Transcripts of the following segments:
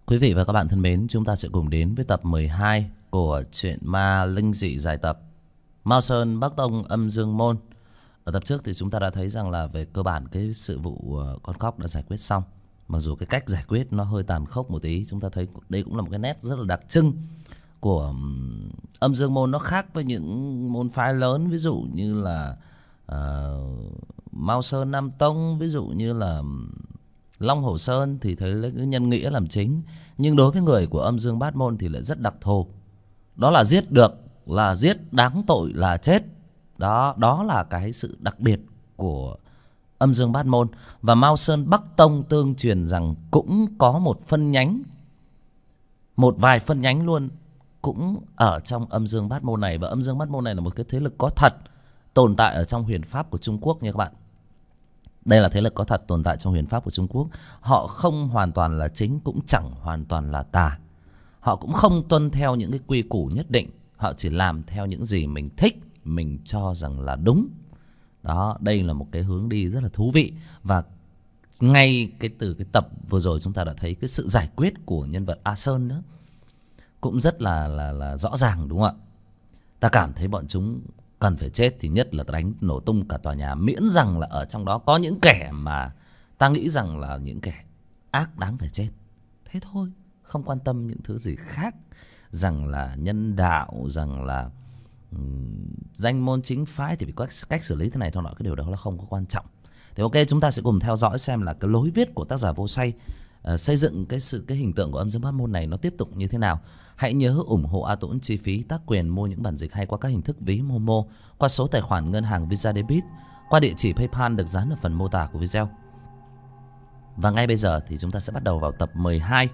Quý vị và các bạn thân mến, chúng ta sẽ cùng đến với tập 12 của truyện ma linh dị dài tập Mao Sơn Bắc Tông Âm Dương Môn. Ở tập trước thì chúng ta đã thấy rằng là về cơ bản cái sự vụ con cóc đã giải quyết xong. Mặc dù cái cách giải quyết nó hơi tàn khốc một tí, chúng ta thấy đây cũng là một cái nét rất là đặc trưng của Âm Dương Môn. Nó khác với những môn phái lớn, ví dụ như là Mao Sơn Nam Tông, ví dụ như là Long Hồ Sơn thì thấy lấy cái nhân nghĩa làm chính. Nhưng đối với người của Âm Dương Bát Môn thì lại rất đặc thù. Đó là giết được là giết, đáng tội là chết. Đó là cái sự đặc biệt của Âm Dương Bát Môn. Và Mao Sơn Bắc Tông tương truyền rằng cũng có một phân nhánh, một vài phân nhánh luôn, cũng ở trong Âm Dương Bát Môn này. Và Âm Dương Bát Môn này là một cái thế lực có thật, tồn tại ở trong huyền pháp của Trung Quốc nha các bạn. Đây là thế lực có thật tồn tại trong huyền pháp của Trung Quốc. Họ không hoàn toàn là chính, cũng chẳng hoàn toàn là tà. Họ cũng không tuân theo những cái quy củ nhất định. Họ chỉ làm theo những gì mình thích, mình cho rằng là đúng. Đó, đây là một cái hướng đi rất là thú vị. Và ngay từ cái tập vừa rồi chúng ta đã thấy cái sự giải quyết của nhân vật A Sơn nữa cũng rất là rõ ràng, đúng không ạ? Ta cảm thấy bọn chúng cần phải chết thì nhất là đánh nổ tung cả tòa nhà, miễn rằng là ở trong đó có những kẻ mà ta nghĩ rằng là những kẻ ác đáng phải chết. Thế thôi, không quan tâm những thứ gì khác, rằng là nhân đạo, rằng là danh môn chính phái thì phải có cách xử lý thế này thôi nọ, cái điều đó là không có quan trọng. Thì ok, chúng ta sẽ cùng theo dõi xem là cái lối viết của tác giả Vô Say xây dựng cái hình tượng của Âm Dương Bát Môn này nó tiếp tục như thế nào. Hãy nhớ ủng hộ A Tũng chi phí tác quyền mua những bản dịch hay qua các hình thức ví Momo, qua số tài khoản ngân hàng Visa Debit, qua địa chỉ PayPal được dán ở phần mô tả của video. Và ngay bây giờ thì chúng ta sẽ bắt đầu vào tập 12.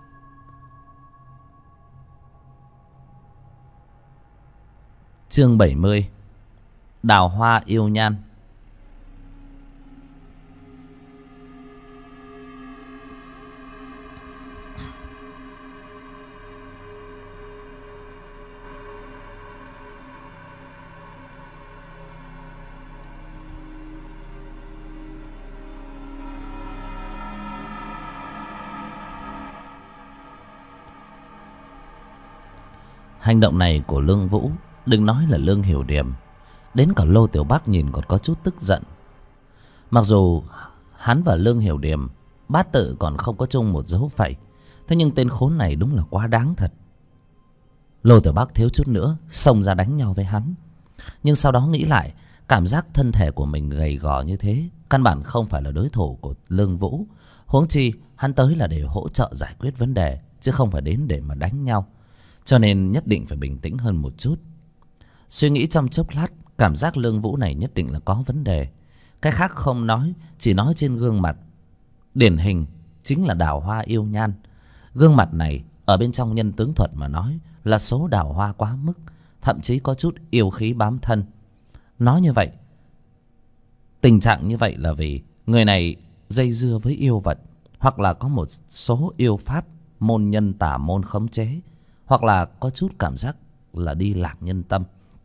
Chương 70. Đào hoa yêu nhan. Hành động này của Lương Vũ, đừng nói là Lương Hiểu Điềm, đến cả Lô Tiểu Bắc nhìn còn có chút tức giận. Mặc dù hắn và Lương Hiểu Điềm bát tự còn không có chung một dấu phẩy, thế nhưng tên khốn này đúng là quá đáng thật. Lô Tiểu Bắc thiếu chút nữa xông ra đánh nhau với hắn, nhưng sau đó nghĩ lại, cảm giác thân thể của mình gầy gò như thế căn bản không phải là đối thủ của Lương Vũ. Huống chi hắn tới là để hỗ trợ giải quyết vấn đề, chứ không phải đến để mà đánh nhau. Cho nên nhất định phải bình tĩnh hơn một chút. Suy nghĩ trong chốc lát, cảm giác Lương Vũ này nhất định là có vấn đề. Cái khác không nói, chỉ nói trên gương mặt điển hình chính là đào hoa yêu nhan. Gương mặt này ở bên trong nhân tướng thuật mà nói là số đào hoa quá mức, thậm chí có chút yêu khí bám thân. Nói như vậy, tình trạng như vậy là vì người này dây dưa với yêu vật, hoặc là có một số yêu pháp môn nhân tả môn khống chế, hoặc là có chút cảm giác là đi lạc nhân tâm.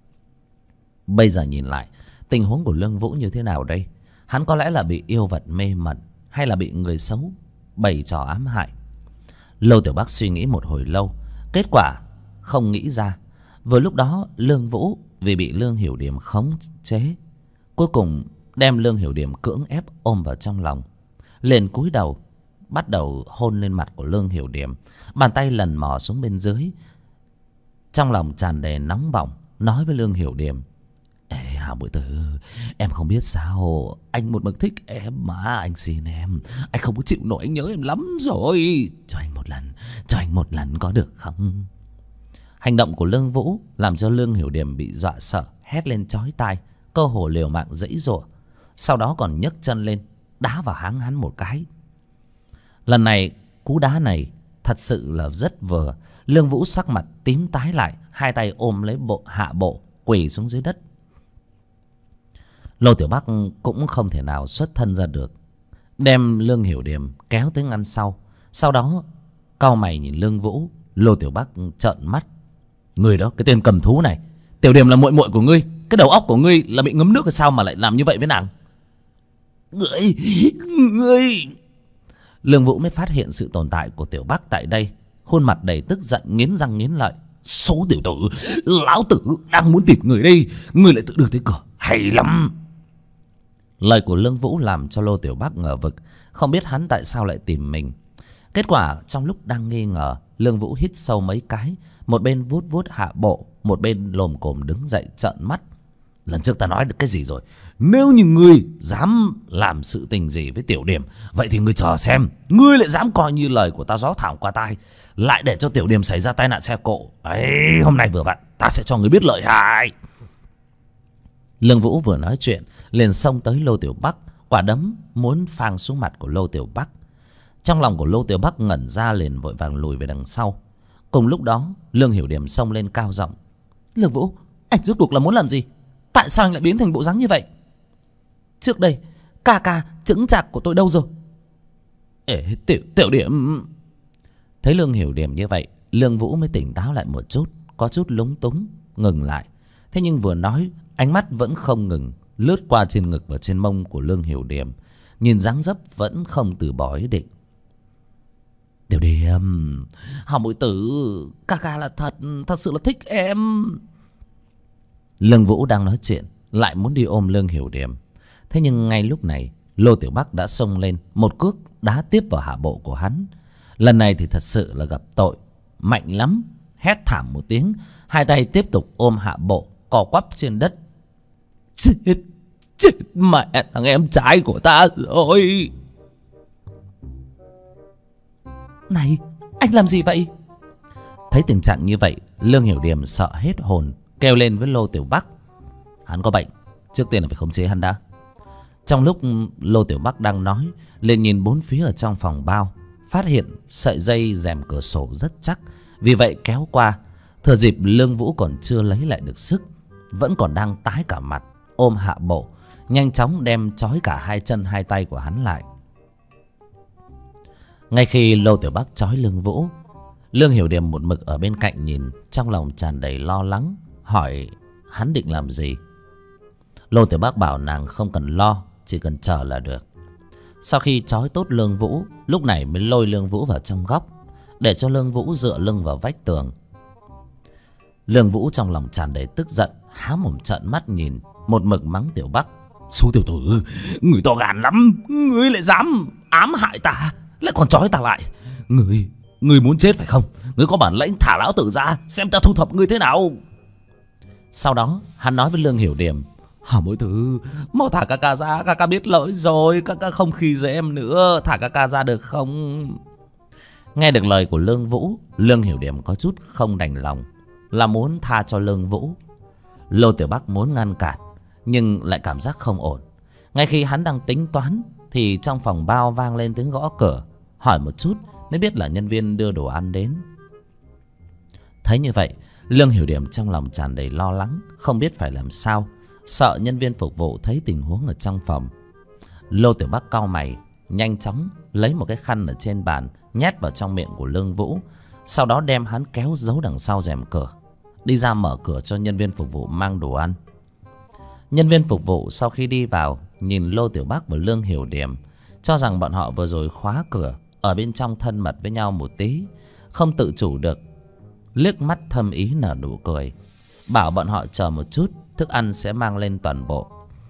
Bây giờ nhìn lại, tình huống của Lương Vũ như thế nào đây? Hắn có lẽ là bị yêu vật mê mẩn, hay là bị người xấu bày trò ám hại? Lô Tiểu Bắc suy nghĩ một hồi lâu, kết quả không nghĩ ra. Vừa lúc đó Lương Vũ vì bị Lương Hiểu Điềm khống chế, cuối cùng đem Lương Hiểu Điềm cưỡng ép ôm vào trong lòng, liền cúi đầu bắt đầu hôn lên mặt của Lương Hiểu Điềm, bàn tay lần mò xuống bên dưới. Trong lòng tràn đầy nóng bỏng, nói với Lương Hiểu Điềm: "Ê Hào Bội Tử, em không biết sao, anh một mực thích em mà, anh xin em, anh không có chịu nổi, anh nhớ em lắm rồi. Cho anh một lần có được không?" Hành động của Lương Vũ làm cho Lương Hiểu Điềm bị dọa sợ, hét lên chói tai, cơ hồ liều mạng giãy giụa. Sau đó còn nhấc chân lên đá vào háng hắn một cái. Lần này cú đá này thật sự là rất vừa. Lương Vũ sắc mặt tím tái lại, hai tay ôm lấy hạ bộ, quỳ xuống dưới đất. Lô Tiểu Bắc cũng không thể nào xuất thân ra được, đem Lương Hiểu Điềm kéo tới ngăn sau. Sau đó cau mày nhìn Lương Vũ. Lô Tiểu Bắc trợn mắt: "Người đó, cái tên cầm thú này, Tiểu Điềm là muội muội của ngươi, cái đầu óc của ngươi là bị ngấm nước hay sao mà lại làm như vậy với nàng?" Ngươi Lương Vũ mới phát hiện sự tồn tại của Tiểu Bắc tại đây. Khuôn mặt đầy tức giận, nghiến răng nghiến lợi. Số tiểu tử, lão tử đang muốn tìm người đây, người lại tự đưa tới cửa, hay lắm. Lời của Lương Vũ làm cho Lô Tiểu Bắc ngờ vực, không biết hắn tại sao lại tìm mình. Kết quả trong lúc đang nghi ngờ, Lương Vũ hít sâu mấy cái, một bên vuốt vuốt hạ bộ, một bên lồm cồm đứng dậy trợn mắt. Lần trước ta nói được cái gì rồi? Nếu như ngươi dám làm sự tình gì với Tiểu Điểm, vậy thì ngươi chờ xem. Ngươi lại dám coi như lời của ta gió thoảng qua tai, lại để cho Tiểu Điểm xảy ra tai nạn xe cộ. Ấy, hôm nay vừa vặn ta sẽ cho ngươi biết lợi hại. Lương Vũ vừa nói chuyện liền xông tới Lô Tiểu Bắc, quả đấm muốn phang xuống mặt của Lô Tiểu Bắc. Trong lòng của Lô Tiểu Bắc ngẩn ra, liền vội vàng lùi về đằng sau. Cùng lúc đó Lương Hiểu Điểm xông lên cao giọng: Lương Vũ, anh rốt cuộc là muốn làm gì? Tại sao anh lại biến thành bộ dáng như vậy? Trước đây ca ca chững chạc của tôi đâu rồi? Ê, Tiểu Điểm. Thấy Lương Hiểu Điểm như vậy, Lương Vũ mới tỉnh táo lại một chút, có chút lúng túng ngừng lại. Thế nhưng vừa nói, ánh mắt vẫn không ngừng lướt qua trên ngực và trên mông của Lương Hiểu Điểm, nhìn dáng dấp vẫn không từ bỏ ý định. Tiểu Điểm, hảo muội tử, ca ca là thật sự là thích em. Lương Vũ đang nói chuyện lại muốn đi ôm Lương Hiểu Điểm. Thế nhưng ngay lúc này Lô Tiểu Bắc đã xông lên, một cước đá tiếp vào hạ bộ của hắn. Lần này thì thật sự là gặp tội, mạnh lắm. Hét thảm một tiếng, hai tay tiếp tục ôm hạ bộ, cò quắp trên đất. Chết mẹ thằng em trai của ta rồi. Này, anh làm gì vậy? Thấy tình trạng như vậy, Lương Hiểu Điểm sợ hết hồn, kêu lên với Lô Tiểu Bắc: Hắn có bệnh, trước tiên là phải khống chế hắn đã. Trong lúc Lô Tiểu Bắc đang nói, liền nhìn bốn phía ở trong phòng bao, phát hiện sợi dây rèm cửa sổ rất chắc, vì vậy kéo qua. Thừa dịp Lương Vũ còn chưa lấy lại được sức, vẫn còn đang tái cả mặt, ôm hạ bộ, nhanh chóng đem trói cả hai chân hai tay của hắn lại. Ngay khi Lô Tiểu Bắc trói Lương Vũ, Lương Hiểu Điểm một mực ở bên cạnh nhìn, trong lòng tràn đầy lo lắng, hỏi hắn định làm gì. Lô Tiểu Bắc bảo nàng không cần lo, chỉ cần chờ là được. Sau khi trói tốt Lương Vũ, lúc này mới lôi Lương Vũ vào trong góc, để cho Lương Vũ dựa lưng vào vách tường. Lương Vũ trong lòng tràn đầy tức giận, há mồm trợn mắt nhìn, một mực mắng Tiểu Bắc: Số tiểu tử, người to gan lắm, ngươi lại dám ám hại ta, lại còn trói ta lại. Ngươi muốn chết phải không? Ngươi có bản lĩnh thả lão tử ra, xem ta thu thập ngươi thế nào. Sau đó hắn nói với Lương Hiểu Điểm: Hả mỗi thứ, mau thả ca ca ra, ca ca biết lỗi rồi, ca ca không khi dễ em nữa, thả ca ca ra được không? Nghe được lời của Lương Vũ, Lương Hiểu Điểm có chút không đành lòng, là muốn tha cho Lương Vũ. Lô Tiểu Bắc muốn ngăn cản, nhưng lại cảm giác không ổn. Ngay khi hắn đang tính toán, thì trong phòng bao vang lên tiếng gõ cửa. Hỏi một chút mới biết là nhân viên đưa đồ ăn đến. Thấy như vậy, Lương Hiểu Điểm trong lòng tràn đầy lo lắng, không biết phải làm sao, sợ nhân viên phục vụ thấy tình huống ở trong phòng. Lô Tiểu Bắc cau mày, nhanh chóng lấy một cái khăn ở trên bàn, nhét vào trong miệng của Lương Vũ, sau đó đem hắn kéo giấu đằng sau rèm cửa, đi ra mở cửa cho nhân viên phục vụ mang đồ ăn. Nhân viên phục vụ sau khi đi vào, nhìn Lô Tiểu Bắc và Lương Hiểu Điểm, cho rằng bọn họ vừa rồi khóa cửa, ở bên trong thân mật với nhau một tí, không tự chủ được, liếc mắt thâm ý nở nụ cười, bảo bọn họ chờ một chút, thức ăn sẽ mang lên toàn bộ.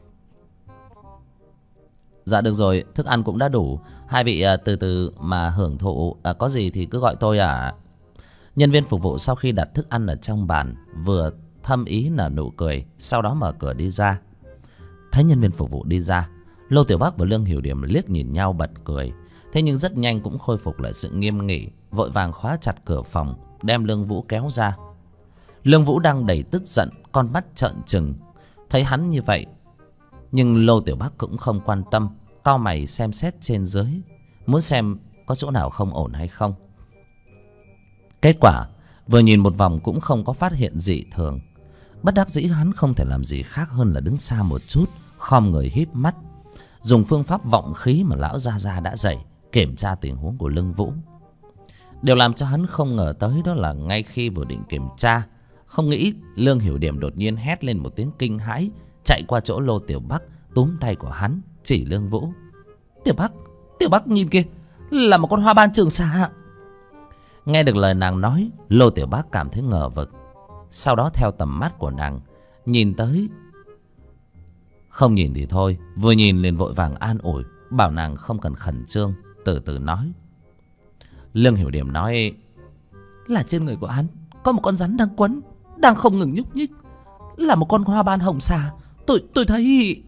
Dạ được rồi, thức ăn cũng đã đủ, hai vị từ từ mà hưởng thụ, có gì thì cứ gọi tôi ạ. Nhân viên phục vụ sau khi đặt thức ăn ở trong bàn, vừa thâm ý nở nụ cười, sau đó mở cửa đi ra. Thấy nhân viên phục vụ đi ra, Lô Tiểu Bắc và Lương Hiểu Điểm liếc nhìn nhau bật cười. Thế nhưng rất nhanh cũng khôi phục lại sự nghiêm nghị, vội vàng khóa chặt cửa phòng, đem Lương Vũ kéo ra. Lương Vũ đang đầy tức giận, con mắt trợn trừng. Thấy hắn như vậy, nhưng Lô Tiểu Bắc cũng không quan tâm, cau mày xem xét trên dưới, muốn xem có chỗ nào không ổn hay không. Kết quả vừa nhìn một vòng cũng không có phát hiện dị thường. Bất đắc dĩ hắn không thể làm gì khác hơn là đứng xa một chút, khom người híp mắt, dùng phương pháp vọng khí mà lão Gia Gia đã dạy, kiểm tra tình huống của Lương Vũ. Điều làm cho hắn không ngờ tới đó là ngay khi vừa định kiểm tra, không nghĩ Lương Hiểu Điểm đột nhiên hét lên một tiếng kinh hãi, chạy qua chỗ Lô Tiểu Bắc, túm tay của hắn chỉ Lương Vũ: Tiểu Bắc nhìn kìa, là một con hoa ban Trường Sa. Nghe được lời nàng nói, Lô Tiểu Bác cảm thấy ngờ vực. Sau đó theo tầm mắt của nàng nhìn tới, không nhìn thì thôi, vừa nhìn liền vội vàng an ủi, bảo nàng không cần khẩn trương, từ từ nói. Lương Hiểu Điểm nói, là trên người của hắn có một con rắn đang quấn, đang không ngừng nhúc nhích, là một con hoa ban hồng xà. Tôi thấy.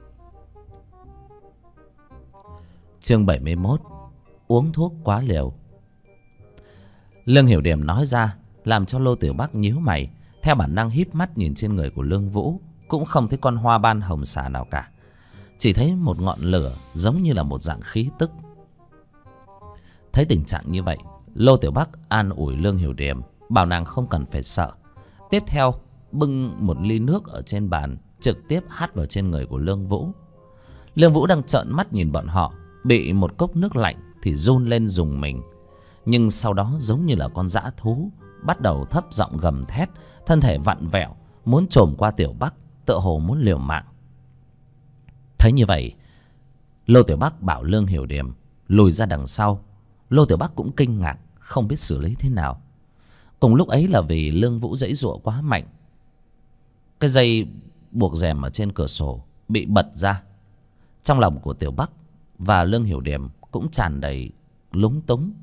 Chương 71. Uống thuốc quá liều. Lương Hiểu Điểm nói ra làm cho Lô Tiểu Bắc nhíu mày, theo bản năng híp mắt nhìn trên người của Lương Vũ, cũng không thấy con hoa ban hồng xà nào cả, chỉ thấy một ngọn lửa giống như là một dạng khí tức. Thấy tình trạng như vậy, Lô Tiểu Bắc an ủi Lương Hiểu Điểm, bảo nàng không cần phải sợ. Tiếp theo bưng một ly nước ở trên bàn, trực tiếp hắt vào trên người của Lương Vũ. Lương Vũ đang trợn mắt nhìn bọn họ, bị một cốc nước lạnh thì run lên rùng mình, nhưng sau đó giống như là con dã thú, bắt đầu thấp giọng gầm thét, thân thể vặn vẹo muốn chồm qua Tiểu Bắc, tựa hồ muốn liều mạng. Thấy như vậy, Lô Tiểu Bắc bảo Lương Hiểu Điểm lùi ra đằng sau. Lô Tiểu Bắc cũng kinh ngạc, không biết xử lý thế nào. Cùng lúc ấy là vì Lương Vũ giãy giụa quá mạnh, cái dây buộc rèm ở trên cửa sổ bị bật ra. Trong lòng của Tiểu Bắc và Lương Hiểu Điểm cũng tràn đầy lúng túng.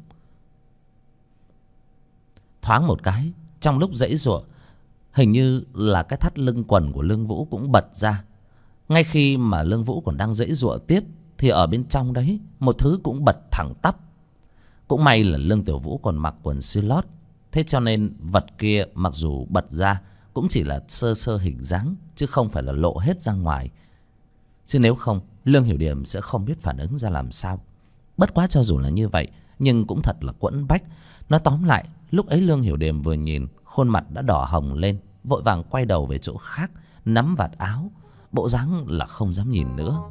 Thoáng một cái, trong lúc giãy giụa, hình như là cái thắt lưng quần của Lương Vũ cũng bật ra. Ngay khi mà Lương Vũ còn đang giãy giụa tiếp, thì ở bên trong đấy một thứ cũng bật thẳng tắp. Cũng may là Lương Tiểu Vũ còn mặc quần silot, thế cho nên vật kia mặc dù bật ra cũng chỉ là sơ sơ hình dáng, chứ không phải là lộ hết ra ngoài. Chứ nếu không, Lương Hiểu Điểm sẽ không biết phản ứng ra làm sao. Bất quá cho dù là như vậy, nhưng cũng thật là quẫn bách. Nói tóm lại, lúc ấy Lương Hiểu Điểm vừa nhìn, khuôn mặt đã đỏ hồng lên, vội vàng quay đầu về chỗ khác, nắm vạt áo, bộ dáng là không dám nhìn nữa.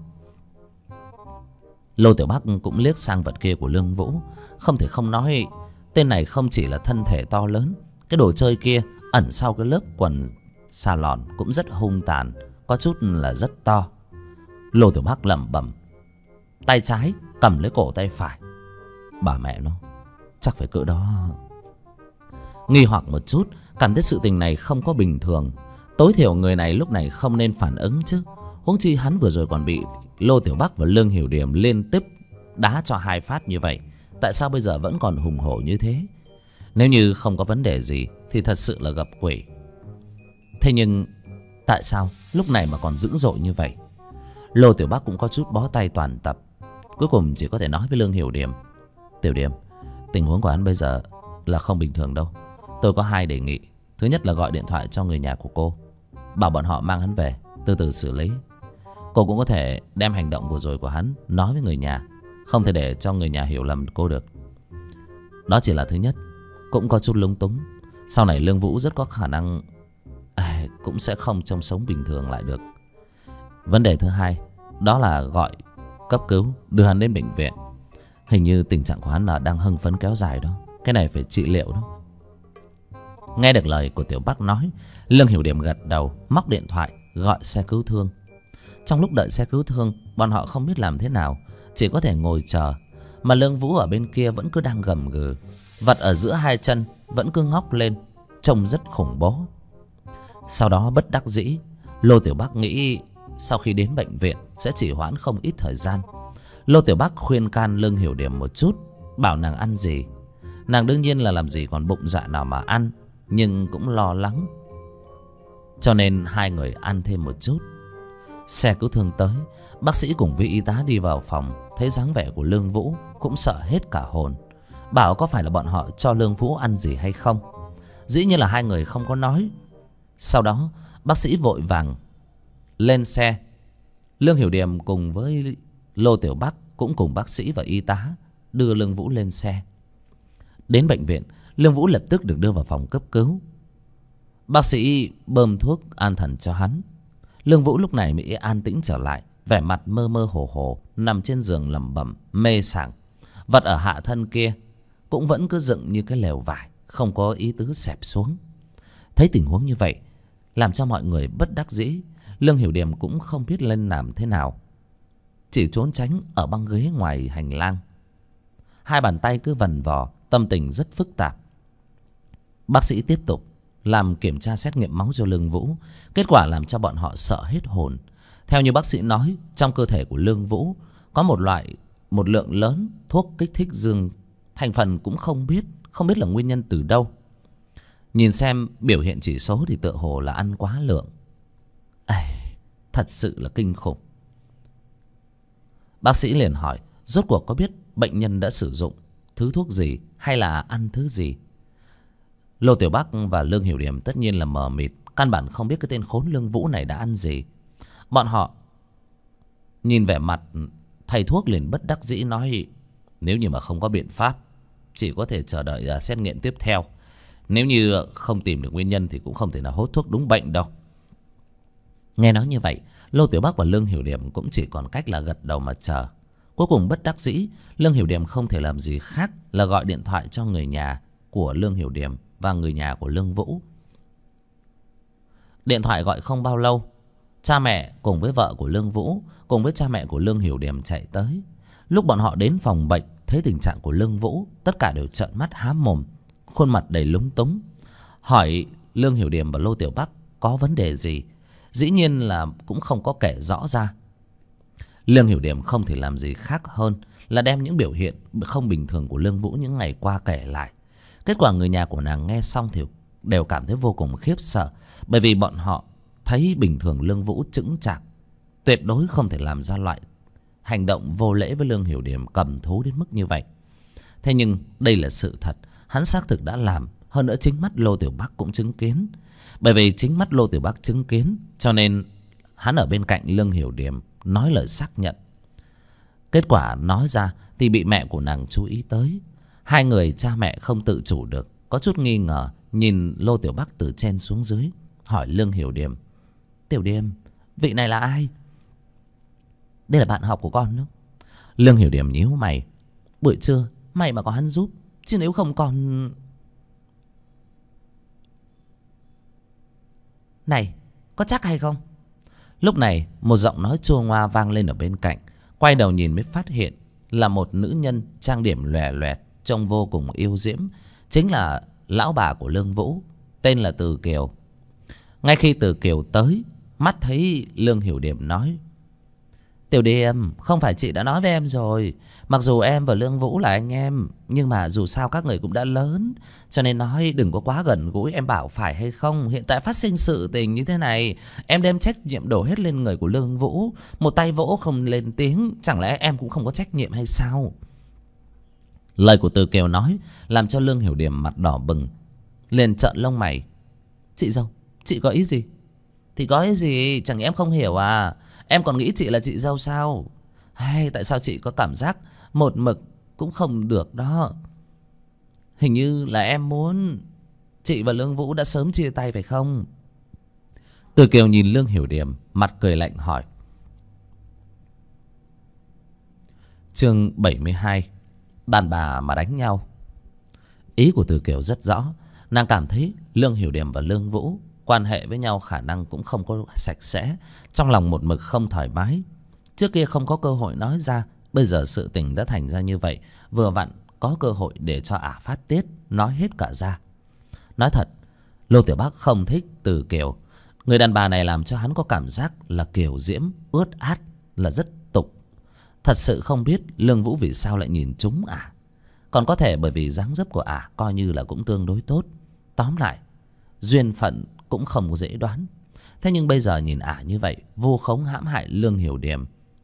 Lô Tiểu Bắc cũng liếc sang vật kia của Lương Vũ, không thể không nói, tên này không chỉ là thân thể to lớn, cái đồ chơi kia ẩn sau cái lớp quần xà lòn cũng rất hung tàn, có chút là rất to. Lô Tiểu Bắc lẩm bẩm, tay trái cầm lấy cổ tay phải. Bà mẹ nó, chắc phải cỡ đó. Nghi hoặc một chút, cảm thấy sự tình này không có bình thường. Tối thiểu người này lúc này không nên phản ứng chứ. Huống chi hắn vừa rồi còn bị Lô Tiểu Bắc và Lương Hiểu Điểm liên tiếp đá cho 2 phát như vậy, tại sao bây giờ vẫn còn hùng hổ như thế? Nếu như không có vấn đề gì thì thật sự là gặp quỷ. Thế nhưng tại sao lúc này mà còn dữ dội như vậy? Lô Tiểu Bắc cũng có chút bó tay toàn tập, cuối cùng chỉ có thể nói với Lương Hiểu Điểm, Tiểu Điểm, tình huống của hắn bây giờ là không bình thường đâu. Tôi có 2 đề nghị. Thứ nhất là gọi điện thoại cho người nhà của cô, bảo bọn họ mang hắn về, từ từ xử lý. Cô cũng có thể đem hành động vừa rồi của hắn nói với người nhà, không thể để cho người nhà hiểu lầm cô được. Đó chỉ là thứ nhất, cũng có chút lung túng. Sau này Lương Vũ rất có khả năng cũng sẽ không trông sống bình thường lại được. Vấn đề thứ hai, đó là gọi cấp cứu, đưa hắn đến bệnh viện. Hình như tình trạng của hắn là đang hưng phấn kéo dài đó, cái này phải trị liệu đó. Nghe được lời của Tiểu Bắc nói, Lương Hiểu Điểm gật đầu, móc điện thoại gọi xe cứu thương. Trong lúc đợi xe cứu thương, bọn họ không biết làm thế nào, chỉ có thể ngồi chờ. Mà Lương Vũ ở bên kia vẫn cứ đang gầm gừ, vật ở giữa 2 chân vẫn cứ ngóc lên, trông rất khủng bố. Sau đó bất đắc dĩ, Lô Tiểu Bắc nghĩ sau khi đến bệnh viện sẽ chỉ hoãn không ít thời gian. Lô Tiểu Bắc khuyên can Lương Hiểu Điểm một chút, bảo nàng ăn gì. Nàng đương nhiên là làm gì còn bụng dạ nào mà ăn, nhưng cũng lo lắng, cho nên 2 người ăn thêm một chút. Xe cứu thương tới, bác sĩ cùng với y tá đi vào phòng, thấy dáng vẻ của Lương Vũ cũng sợ hết cả hồn, bảo có phải là bọn họ cho Lương Vũ ăn gì hay không. Dĩ nhiên là 2 người không có nói. Sau đó bác sĩ vội vàng lên xe. Lương Hiểu Điểm cùng với Lô Tiểu Bắc cũng cùng bác sĩ và y tá đưa Lương Vũ lên xe. Đến bệnh viện, Lương Vũ lập tức được đưa vào phòng cấp cứu. Bác sĩ bơm thuốc an thần cho hắn. Lương Vũ lúc này mới an tĩnh trở lại, vẻ mặt mơ mơ hồ hồ, nằm trên giường lẩm bẩm mê sảng. Vật ở hạ thân kia cũng vẫn cứ dựng như cái lều vải, không có ý tứ xẹp xuống. Thấy tình huống như vậy, làm cho mọi người bất đắc dĩ, Lương Hiểu Điểm cũng không biết lên làm thế nào, chỉ trốn tránh ở băng ghế ngoài hành lang. hai bàn tay cứ vần vò, tâm tình rất phức tạp. Bác sĩ tiếp tục làm kiểm tra xét nghiệm máu cho Lương Vũ. Kết quả làm cho bọn họ sợ hết hồn. Theo như bác sĩ nói, trong cơ thể của Lương Vũ có một lượng lớn thuốc kích thích dương, thành phần cũng không biết là nguyên nhân từ đâu. Nhìn xem biểu hiện chỉ số thì tựa hồ là ăn quá lượng. Thật sự là kinh khủng. Bác sĩ liền hỏi, rốt cuộc có biết bệnh nhân đã sử dụng thứ thuốc gì hay là ăn thứ gì? Lô Tiểu Bắc và Lương Hiểu Điểm tất nhiên là mờ mịt, căn bản không biết cái tên khốn Lương Vũ này đã ăn gì. Bọn họ nhìn vẻ mặt thầy thuốc liền bất đắc dĩ nói, nếu như mà không có biện pháp, chỉ có thể chờ đợi xét nghiệm tiếp theo. Nếu như không tìm được nguyên nhân thì cũng không thể nào hốt thuốc đúng bệnh đâu. Nghe nói như vậy, Lô Tiểu Bắc và Lương Hiểu Điểm cũng chỉ còn cách là gật đầu mà chờ. Cuối cùng bất đắc dĩ, Lương Hiểu Điểm không thể làm gì khác là gọi điện thoại cho người nhà của Lương Hiểu Điểm và người nhà của Lương Vũ. Điện thoại gọi không bao lâu, cha mẹ cùng với vợ của Lương Vũ cùng với cha mẹ của Lương Hiểu Điểm chạy tới. Lúc bọn họ đến phòng bệnh, thấy tình trạng của Lương Vũ, tất cả đều trợn mắt há mồm, khuôn mặt đầy lúng túng, hỏi Lương Hiểu Điểm và Lô Tiểu Bắc có vấn đề gì. Dĩ nhiên là cũng không có kể rõ ra. Lương Hiểu Điểm không thể làm gì khác hơn là đem những biểu hiện không bình thường của Lương Vũ những ngày qua kể lại. Kết quả người nhà của nàng nghe xong thì đều cảm thấy vô cùng khiếp sợ, bởi vì bọn họ thấy bình thường Lương Vũ chững chạc, tuyệt đối không thể làm ra loại hành động vô lễ với Lương Hiểu Điểm cầm thú đến mức như vậy. Thế nhưng đây là sự thật, hắn xác thực đã làm. Hơn nữa chính mắt Lô Tiểu Bắc cũng chứng kiến. Bởi vì chính mắt Lô Tiểu Bắc chứng kiến, cho nên hắn ở bên cạnh Lương Hiểu Điểm nói lời xác nhận. Kết quả nói ra thì bị mẹ của nàng chú ý tới. Hai người cha mẹ không tự chủ được, có chút nghi ngờ, nhìn Lô Tiểu Bắc từ trên xuống dưới, hỏi Lương Hiểu Điểm, Tiểu Điểm, vị này là ai? Đây là bạn học của con đó. Lương Hiểu Điểm nhíu mày, buổi trưa mày mà có hắn giúp, chứ nếu không con... Này, có chắc hay không? Lúc này một giọng nói chua ngoa vang lên ở bên cạnh. Quay đầu nhìn mới phát hiện là một nữ nhân trang điểm lòe loẹt, trông vô cùng yêu diễm. Chính là lão bà của Lương Vũ, tên là Từ Kiều. Ngay khi Từ Kiều tới, mắt thấy Lương Hiểu Điểm nói, Tiểu Điểm, không phải chị đã nói với em rồi, mặc dù em và Lương Vũ là anh em, nhưng mà dù sao các người cũng đã lớn, cho nên nói đừng có quá gần gũi. Em bảo phải hay không? Hiện tại phát sinh sự tình như thế này, em đem trách nhiệm đổ hết lên người của Lương Vũ, một tay vỗ không lên tiếng, chẳng lẽ em cũng không có trách nhiệm hay sao? Lời của Từ Kiều nói làm cho Lương Hiểu Điểm mặt đỏ bừng, liền trợn lông mày. Chị dâu, chị có ý gì? Thì có ý gì, chẳng lẽ em không hiểu à? Em còn nghĩ chị là chị dâu sao? Hay tại sao chị có cảm giác một mực cũng không được đó? Hình như là em muốn chị và Lương Vũ đã sớm chia tay phải không? Từ Kiều nhìn Lương Hiểu Điểm, mặt cười lạnh hỏi. Chương 72, đàn bà mà đánh nhau. Ý của Từ Kiều rất rõ. Nàng cảm thấy Lương Hiểu Điểm và Lương Vũ quan hệ với nhau khả năng cũng không có sạch sẽ, trong lòng một mực không thoải mái. Trước kia không có cơ hội nói ra, bây giờ sự tình đã thành ra như vậy, vừa vặn có cơ hội để cho ả phát tiết, nói hết cả ra. Nói thật, Lô Tiểu Bắc không thích Từ Kiều. Người đàn bà này làm cho hắn có cảm giác là kiều diễm, ướt át, là rất tục. Thật sự không biết Lương Vũ vì sao lại nhìn trúng ả. Còn có thể bởi vì dáng dấp của ả coi như là cũng tương đối tốt. Tóm lại, duyên phận cũng không dễ đoán. Thế nhưng bây giờ nhìn ả như vậy, vu khống hãm hại Lương Hiểu Điểm.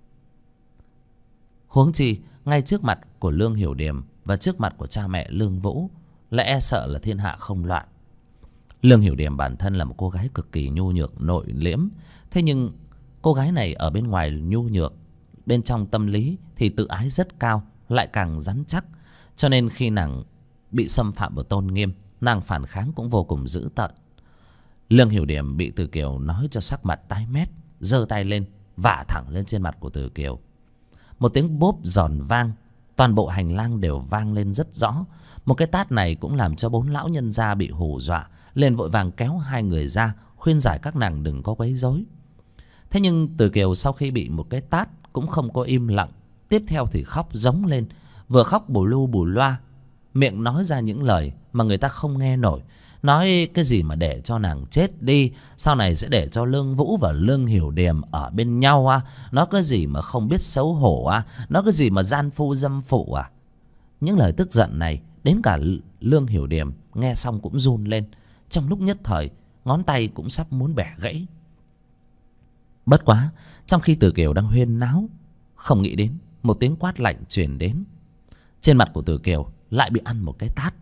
Huống chi ngay trước mặt của Lương Hiểu Điểm và trước mặt của cha mẹ Lương Vũ, lại e sợ là thiên hạ không loạn. Lương Hiểu Điểm bản thân là một cô gái cực kỳ nhu nhược, nội liễm. Thế nhưng cô gái này ở bên ngoài nhu nhược, bên trong tâm lý thì tự ái rất cao, lại càng rắn chắc. Cho nên khi nàng bị xâm phạm vào tôn nghiêm, nàng phản kháng cũng vô cùng dữ tợn. Lương Hiểu Điểm bị Từ Kiều nói cho sắc mặt tái mét, giơ tay lên vả thẳng lên trên mặt của Từ Kiều. Một tiếng bốp giòn vang, toàn bộ hành lang đều vang lên rất rõ. Một cái tát này cũng làm cho bốn lão nhân gia bị hù dọa, liền vội vàng kéo hai người ra, khuyên giải các nàng đừng có quấy rối. Thế nhưng Từ Kiều sau khi bị một cái tát cũng không có im lặng, tiếp theo thì khóc giống lên, vừa khóc bù lu bù loa, miệng nói ra những lời mà người ta không nghe nổi. Nói cái gì mà để cho nàng chết đi, sau này sẽ để cho Lương Vũ và Lương Hiểu Điềm ở bên nhau à. Nó cái gì mà không biết xấu hổ à. Nó cái gì mà gian phu dâm phụ à. Những lời tức giận này đến cả Lương Hiểu Điềm nghe xong cũng run lên. Trong lúc nhất thời ngón tay cũng sắp muốn bẻ gãy. Bất quá trong khi Từ Kiều đang huyên náo, không nghĩ đến một tiếng quát lạnh truyền đến. Trên mặt của Từ Kiều lại bị ăn một cái tát.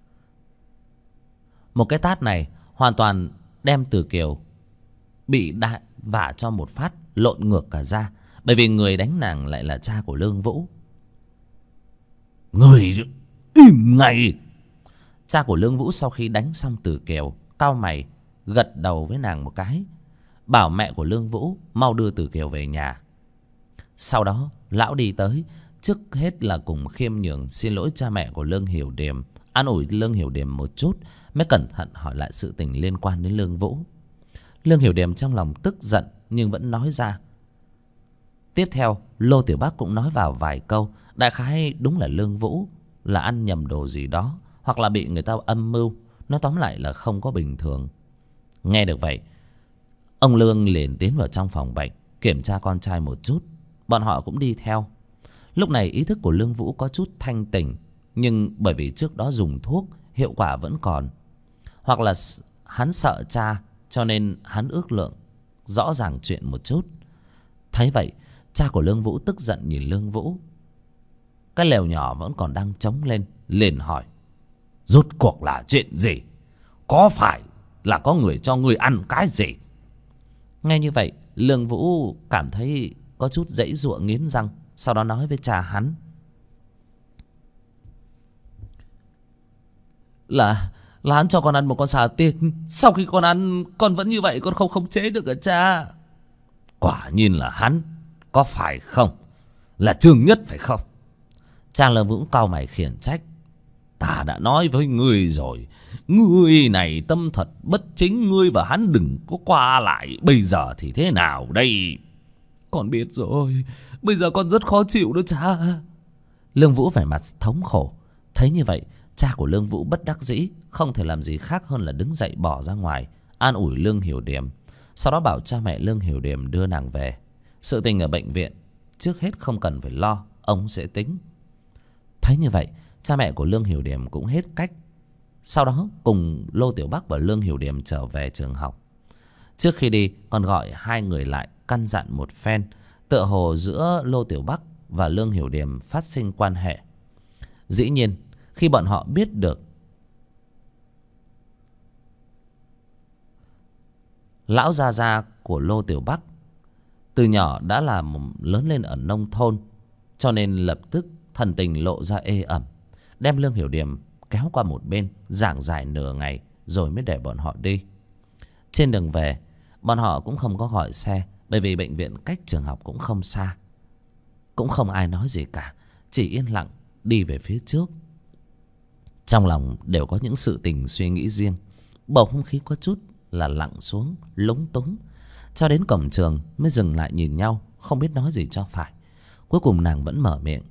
Một cái tát này hoàn toàn đem Từ Kiều bị vả cho một phát lộn ngược cả ra. Bởi vì người đánh nàng lại là cha của Lương Vũ. Người im ngay! Cha của Lương Vũ sau khi đánh xong Từ Kiều, cau mày gật đầu với nàng một cái, bảo mẹ của Lương Vũ mau đưa Từ Kiều về nhà. Sau đó lão đi tới, trước hết là cùng khiêm nhường xin lỗi cha mẹ của Lương Hiểu Điềm, an ủi Lương Hiểu Điềm một chút, mới cẩn thận hỏi lại sự tình liên quan đến Lương Vũ. Lương Hiểu Điềm trong lòng tức giận nhưng vẫn nói ra. Tiếp theo Lô Tiểu Bắc cũng nói vào vài câu. Đại khái đúng là Lương Vũ là ăn nhầm đồ gì đó, hoặc là bị người ta âm mưu. Nói tóm lại là không có bình thường. Nghe được vậy, ông Lương liền tiến vào trong phòng bệnh kiểm tra con trai một chút. Bọn họ cũng đi theo. Lúc này ý thức của Lương Vũ có chút thanh tỉnh, nhưng bởi vì trước đó dùng thuốc hiệu quả vẫn còn, hoặc là hắn sợ cha cho nên hắn ước lượng rõ ràng chuyện một chút. Thấy vậy, cha của Lương Vũ tức giận nhìn Lương Vũ. Cái lều nhỏ vẫn còn đang trống lên, liền hỏi: rốt cuộc là chuyện gì? Có phải là có người cho ngươi ăn cái gì? Nghe như vậy, Lương Vũ cảm thấy có chút giãy giụa nghiến răng. Sau đó nói với cha hắn: Là hắn cho con ăn một con sà tiên. Sau khi con ăn, con vẫn như vậy, con không khống chế được à cha? Quả nhiên là hắn, có phải không? Là Trương Nhất phải không? Cha Lương Vũ cau mày khiển trách: ta đã nói với ngươi rồi, ngươi này tâm thuật bất chính, ngươi và hắn đừng có qua lại. Bây giờ thì thế nào đây? Con biết rồi, bây giờ con rất khó chịu đó cha. Lương Vũ vẻ mặt thống khổ. Thấy như vậy, cha của Lương Vũ bất đắc dĩ, không thể làm gì khác hơn là đứng dậy bỏ ra ngoài, an ủi Lương Hiểu Điềm. Sau đó bảo cha mẹ Lương Hiểu Điềm đưa nàng về. Sự tình ở bệnh viện trước hết không cần phải lo, ông sẽ tính. Thấy như vậy, cha mẹ của Lương Hiểu Điềm cũng hết cách. Sau đó cùng Lô Tiểu Bắc và Lương Hiểu Điềm trở về trường học. Trước khi đi còn gọi hai người lại căn dặn một phen. Tựa hồ giữa Lô Tiểu Bắc và Lương Hiểu Điềm phát sinh quan hệ. Dĩ nhiên khi bọn họ biết được lão gia gia của Lô Tiểu Bắc từ nhỏ đã là lớn lên ở nông thôn, cho nên lập tức thần tình lộ ra ê ẩm, đem Lương Hiểu Điềm kéo qua một bên, giảng giải nửa ngày rồi mới để bọn họ đi. Trên đường về, bọn họ cũng không có gọi xe, bởi vì bệnh viện cách trường học cũng không xa. Cũng không ai nói gì cả, chỉ yên lặng đi về phía trước. Trong lòng đều có những sự tình suy nghĩ riêng. Bầu không khí có chút là lặng xuống, lúng túng. Cho đến cổng trường mới dừng lại nhìn nhau, không biết nói gì cho phải. Cuối cùng nàng vẫn mở miệng: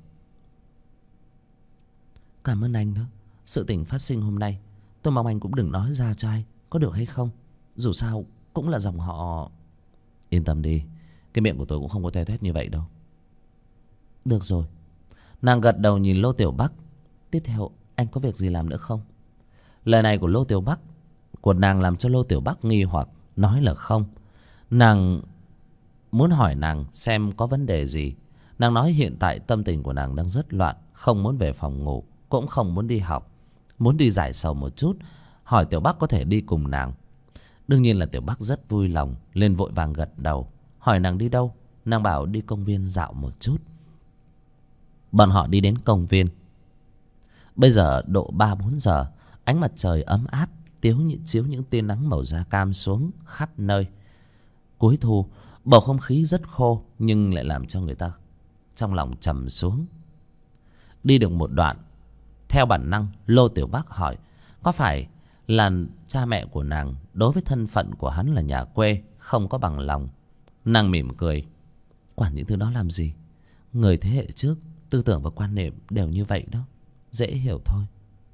cảm ơn anh đó. Sự tình phát sinh hôm nay, tôi mong anh cũng đừng nói ra cho ai, có được hay không? Dù sao cũng là dòng họ. Yên tâm đi, cái miệng của tôi cũng không có toe toét như vậy đâu. Được rồi. Nàng gật đầu nhìn Lô Tiểu Bắc. Tiếp theo anh có việc gì làm nữa không? Lời này của Lô Tiểu Bắc của nàng làm cho Lô Tiểu Bắc nghi hoặc, nói là không. Nàng muốn hỏi nàng xem có vấn đề gì. Nàng nói hiện tại tâm tình của nàng đang rất loạn, không muốn về phòng ngủ, cũng không muốn đi học, muốn đi giải sầu một chút, hỏi Tiểu Bắc có thể đi cùng nàng. Đương nhiên là Tiểu Bắc rất vui lòng, lên vội vàng gật đầu. Hỏi nàng đi đâu, nàng bảo đi công viên dạo một chút. Bọn họ đi đến công viên. Bây giờ độ 3-4 giờ, ánh mặt trời ấm áp chiếu những tia nắng màu da cam xuống khắp nơi. Cuối thu, bầu không khí rất khô nhưng lại làm cho người ta trong lòng trầm xuống. Đi được một đoạn, theo bản năng Lô Tiểu Bắc hỏi có phải là cha mẹ của nàng đối với thân phận của hắn là nhà quê không có bằng lòng. Nàng mỉm cười: quản những thứ đó làm gì? Người thế hệ trước tư tưởng và quan niệm đều như vậy đó. Dễ hiểu thôi.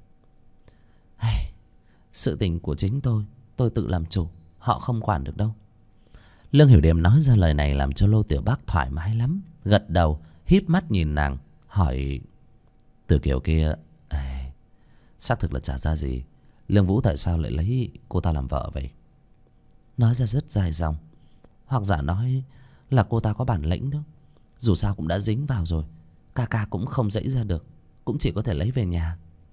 Sự tình của chính tôi tự làm chủ, họ không quản được đâu. Lương Hiểu Điềm nói ra lời này làm cho Lô Tiểu Bác thoải mái lắm. Gật đầu, híp mắt nhìn nàng, hỏi: Từ Kiều kia, xác thực là chả ra gì. Lương Vũ tại sao lại lấy cô ta làm vợ vậy? Nói ra rất dài dòng. Hoặc giả nói là cô ta có bản lĩnh đó. Dù sao cũng đã dính vào rồi, ca ca cũng không dãy ra được, cũng chỉ có thể lấy về nhà.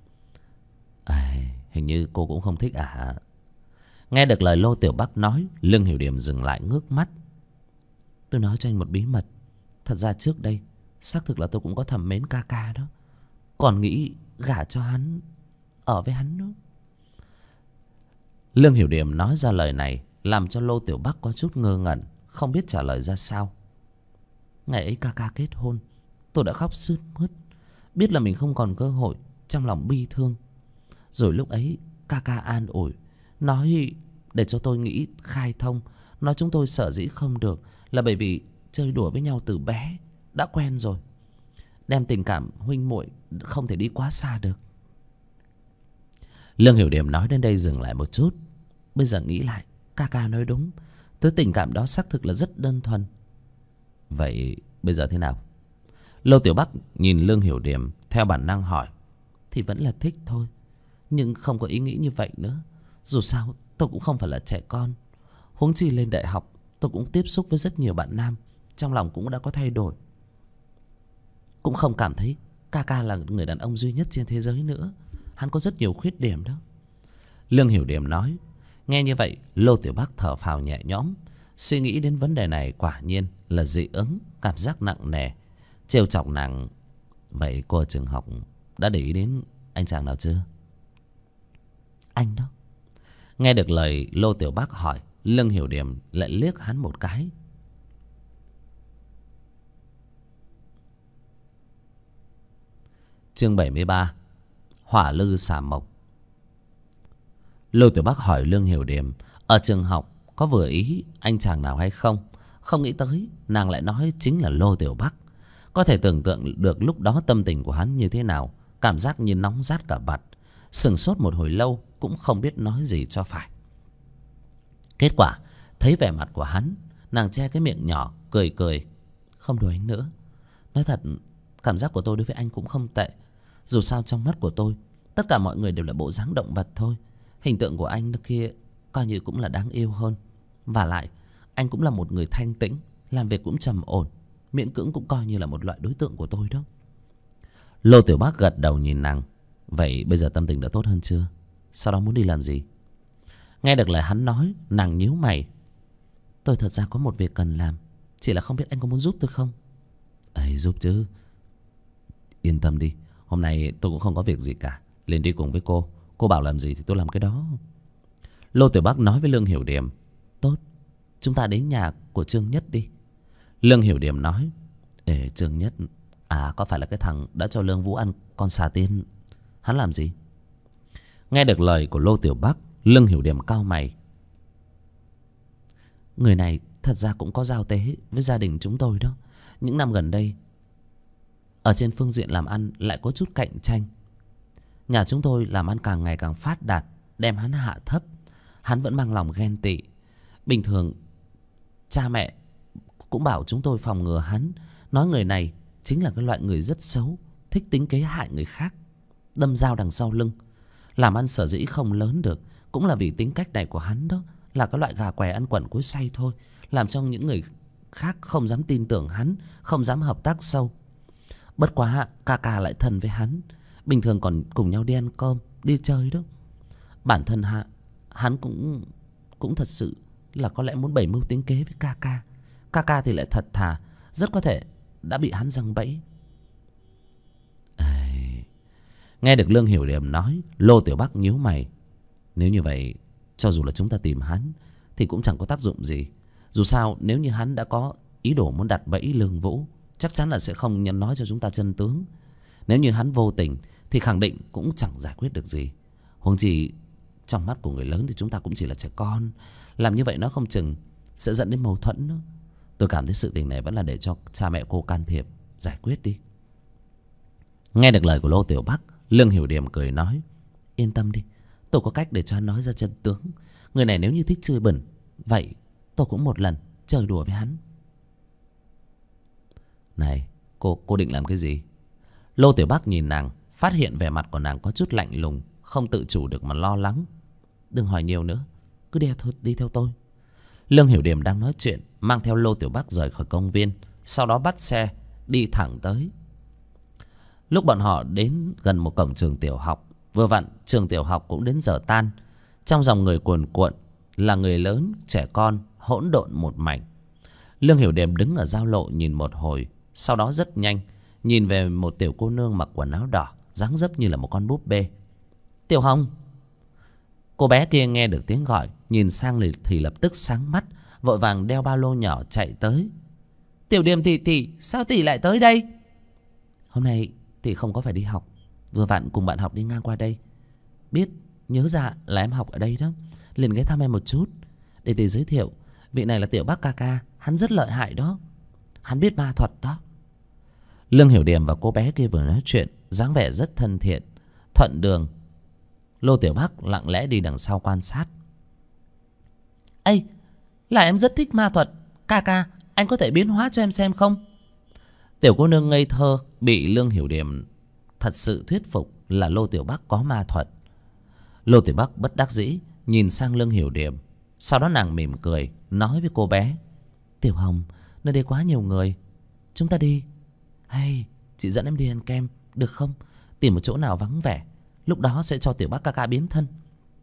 Hình như cô cũng không thích à? Nghe được lời Lô Tiểu Bắc nói, Lương Hiểu Điềm dừng lại ngước mắt. Tôi nói cho anh một bí mật. Thật ra trước đây xác thực là tôi cũng có thầm mến ca ca đó, còn nghĩ gả cho hắn, ở với hắn nữa. Lương Hiểu Điềm nói ra lời này làm cho Lô Tiểu Bắc có chút ngơ ngẩn, không biết trả lời ra sao. Ngày ấy ca ca kết hôn, tôi đã khóc sướt mướt, biết là mình không còn cơ hội, trong lòng bi thương. Rồi lúc ấy ca ca an ủi, nói để cho tôi nghĩ khai thông. Nói chúng tôi sở dĩ không được là bởi vì chơi đùa với nhau từ bé, đã quen rồi, đem tình cảm huynh muội không thể đi quá xa được. Lương Hiểu Điềm nói đến đây dừng lại một chút. Bây giờ nghĩ lại, ca ca nói đúng, thứ tình cảm đó xác thực là rất đơn thuần. Vậy bây giờ thế nào? Lô Tiểu Bắc nhìn Lương Hiểu Điềm, theo bản năng hỏi. Thì vẫn là thích thôi, nhưng không có ý nghĩ như vậy nữa. Dù sao tôi cũng không phải là trẻ con. Huống chi lên đại học tôi cũng tiếp xúc với rất nhiều bạn nam, trong lòng cũng đã có thay đổi. Cũng không cảm thấy ca ca là người đàn ông duy nhất trên thế giới nữa. Hắn có rất nhiều khuyết điểm đó. Lương Hiểu Điềm nói. Nghe như vậy, Lô Tiểu Bắc thở phào nhẹ nhõm. Suy nghĩ đến vấn đề này quả nhiên là dị ứng, cảm giác nặng nề. Trêu chọc nàng. Vậy cô ở trường học đã để ý đến anh chàng nào chưa? Anh đó. Nghe được lời Lô Tiểu Bắc hỏi, Lương Hiểu Điềm lại liếc hắn một cái. Chương 73. Hỏa lư xả mộc. Lô Tiểu Bắc hỏi Lương Hiểu Điềm ở trường học có vừa ý anh chàng nào hay không. Không nghĩ tới nàng lại nói chính là Lô Tiểu Bắc. Có thể tưởng tượng được lúc đó tâm tình của hắn như thế nào. Cảm giác như nóng rát cả mặt. Sửng sốt một hồi lâu cũng không biết nói gì cho phải. Kết quả thấy vẻ mặt của hắn, nàng che cái miệng nhỏ cười cười. Không đùa anh nữa. Nói thật, cảm giác của tôi đối với anh cũng không tệ. Dù sao trong mắt của tôi, tất cả mọi người đều là bộ dáng động vật thôi. Hình tượng của anh kia coi như cũng là đáng yêu hơn. Và lại anh cũng là một người thanh tĩnh, làm việc cũng trầm ổn, miễn cưỡng cũng coi như là một loại đối tượng của tôi đó. Lô Tiểu Bắc gật đầu nhìn nàng. Vậy bây giờ tâm tình đã tốt hơn chưa? Sau đó muốn đi làm gì? Nghe được lời hắn nói, nàng nhíu mày. Tôi thật ra có một việc cần làm, chỉ là không biết anh có muốn giúp tôi không? Giúp chứ. Yên tâm đi, hôm nay tôi cũng không có việc gì cả. Liền đi cùng với cô. Cô bảo làm gì thì tôi làm cái đó. Lô Tiểu Bắc nói với Lương Hiểu Điềm. Tốt, chúng ta đến nhà của Trương Nhất đi. Lương Hiểu Điềm nói. Trương Nhất à? Có phải là cái thằng đã cho Lương Vũ ăn con xà tiên? Hắn làm gì? Nghe được lời của Lô Tiểu Bắc, Lương Hiểu Điềm cau mày. Người này thật ra cũng có giao tế với gia đình chúng tôi đó. Những năm gần đây, ở trên phương diện làm ăn lại có chút cạnh tranh. Nhà chúng tôi làm ăn càng ngày càng phát đạt, đem hắn hạ thấp. Hắn vẫn mang lòng ghen tị. Bình thường cha mẹ cũng bảo chúng tôi phòng ngừa hắn, nói người này chính là cái loại người rất xấu, thích tính kế hại người khác, đâm dao đằng sau lưng. Làm ăn sở dĩ không lớn được cũng là vì tính cách này của hắn đó, là cái loại gà què ăn quẩn cối xay thôi, làm cho những người khác không dám tin tưởng hắn, không dám hợp tác sâu. Bất quá ca ca lại thân với hắn, bình thường còn cùng nhau đi ăn cơm, đi chơi đó. Bản thân hắn cũng thật sự là có lẽ muốn bày mưu tính kế với ca ca. Ca ca thì lại thật thà, rất có thể đã bị hắn giăng bẫy. Nghe được Lương Hiểu Điềm nói, Lô Tiểu Bắc nhíu mày. Nếu như vậy, cho dù là chúng ta tìm hắn thì cũng chẳng có tác dụng gì. Dù sao nếu như hắn đã có ý đồ muốn đặt bẫy Lương Vũ, chắc chắn là sẽ không nhận nói cho chúng ta chân tướng. Nếu như hắn vô tình thì khẳng định cũng chẳng giải quyết được gì. Huống chi trong mắt của người lớn thì chúng ta cũng chỉ là trẻ con. Làm như vậy nó không chừng sẽ dẫn đến mâu thuẫn nữa. Tôi cảm thấy sự tình này vẫn là để cho cha mẹ cô can thiệp giải quyết đi. Nghe được lời của Lô Tiểu Bắc, Lương Hiểu Điềm cười nói: Yên tâm đi, tôi có cách để cho hắn nói ra chân tướng. Người này nếu như thích chơi bẩn, vậy tôi cũng một lần chơi đùa với hắn. Này, cô định làm cái gì? Lô Tiểu Bắc nhìn nàng, phát hiện vẻ mặt của nàng có chút lạnh lùng, không tự chủ được mà lo lắng. Đừng hỏi nhiều nữa, cứ đi theo tôi. Lương Hiểu Điềm đang nói chuyện, mang theo Lô Tiểu Bắc rời khỏi công viên, sau đó bắt xe đi thẳng tới. Lúc bọn họ đến gần một cổng trường tiểu học, vừa vặn trường tiểu học cũng đến giờ tan. Trong dòng người cuồn cuộn là người lớn, trẻ con, hỗn độn một mảnh. Lương Hiểu Điềm đứng ở giao lộ nhìn một hồi, sau đó rất nhanh nhìn về một tiểu cô nương mặc quần áo đỏ, dáng dấp như là một con búp bê. Tiểu Hồng. Cô bé kia nghe được tiếng gọi, nhìn sang thì lập tức sáng mắt, vội vàng đeo ba lô nhỏ chạy tới. Tiểu Điềm tỷ, sao tỷ lại tới đây? Hôm nay tỷ không có phải đi học, vừa vặn cùng bạn học đi ngang qua đây, biết nhớ ra là em học ở đây đó, liền ghé thăm em một chút. Để tỷ giới thiệu, vị này là Tiểu Bắc ca ca, hắn rất lợi hại đó, hắn biết ma thuật đó. Lương Hiểu Điềm và cô bé kia vừa nói chuyện, dáng vẻ rất thân thiện, thuận đường. Lô Tiểu Bắc lặng lẽ đi đằng sau quan sát. Ây, là em rất thích ma thuật, ca ca, anh có thể biến hóa cho em xem không? Tiểu cô nương ngây thơ bị Lương Hiểu Điềm thật sự thuyết phục là Lô Tiểu Bắc có ma thuật. Lô Tiểu Bắc bất đắc dĩ nhìn sang Lương Hiểu Điềm, sau đó nàng mỉm cười nói với cô bé: Tiểu Hồng, nơi đây quá nhiều người, chúng ta đi. Hay chị dẫn em đi ăn kem được không? Tìm một chỗ nào vắng vẻ, lúc đó sẽ cho Tiểu Bắc ca ca biến thân.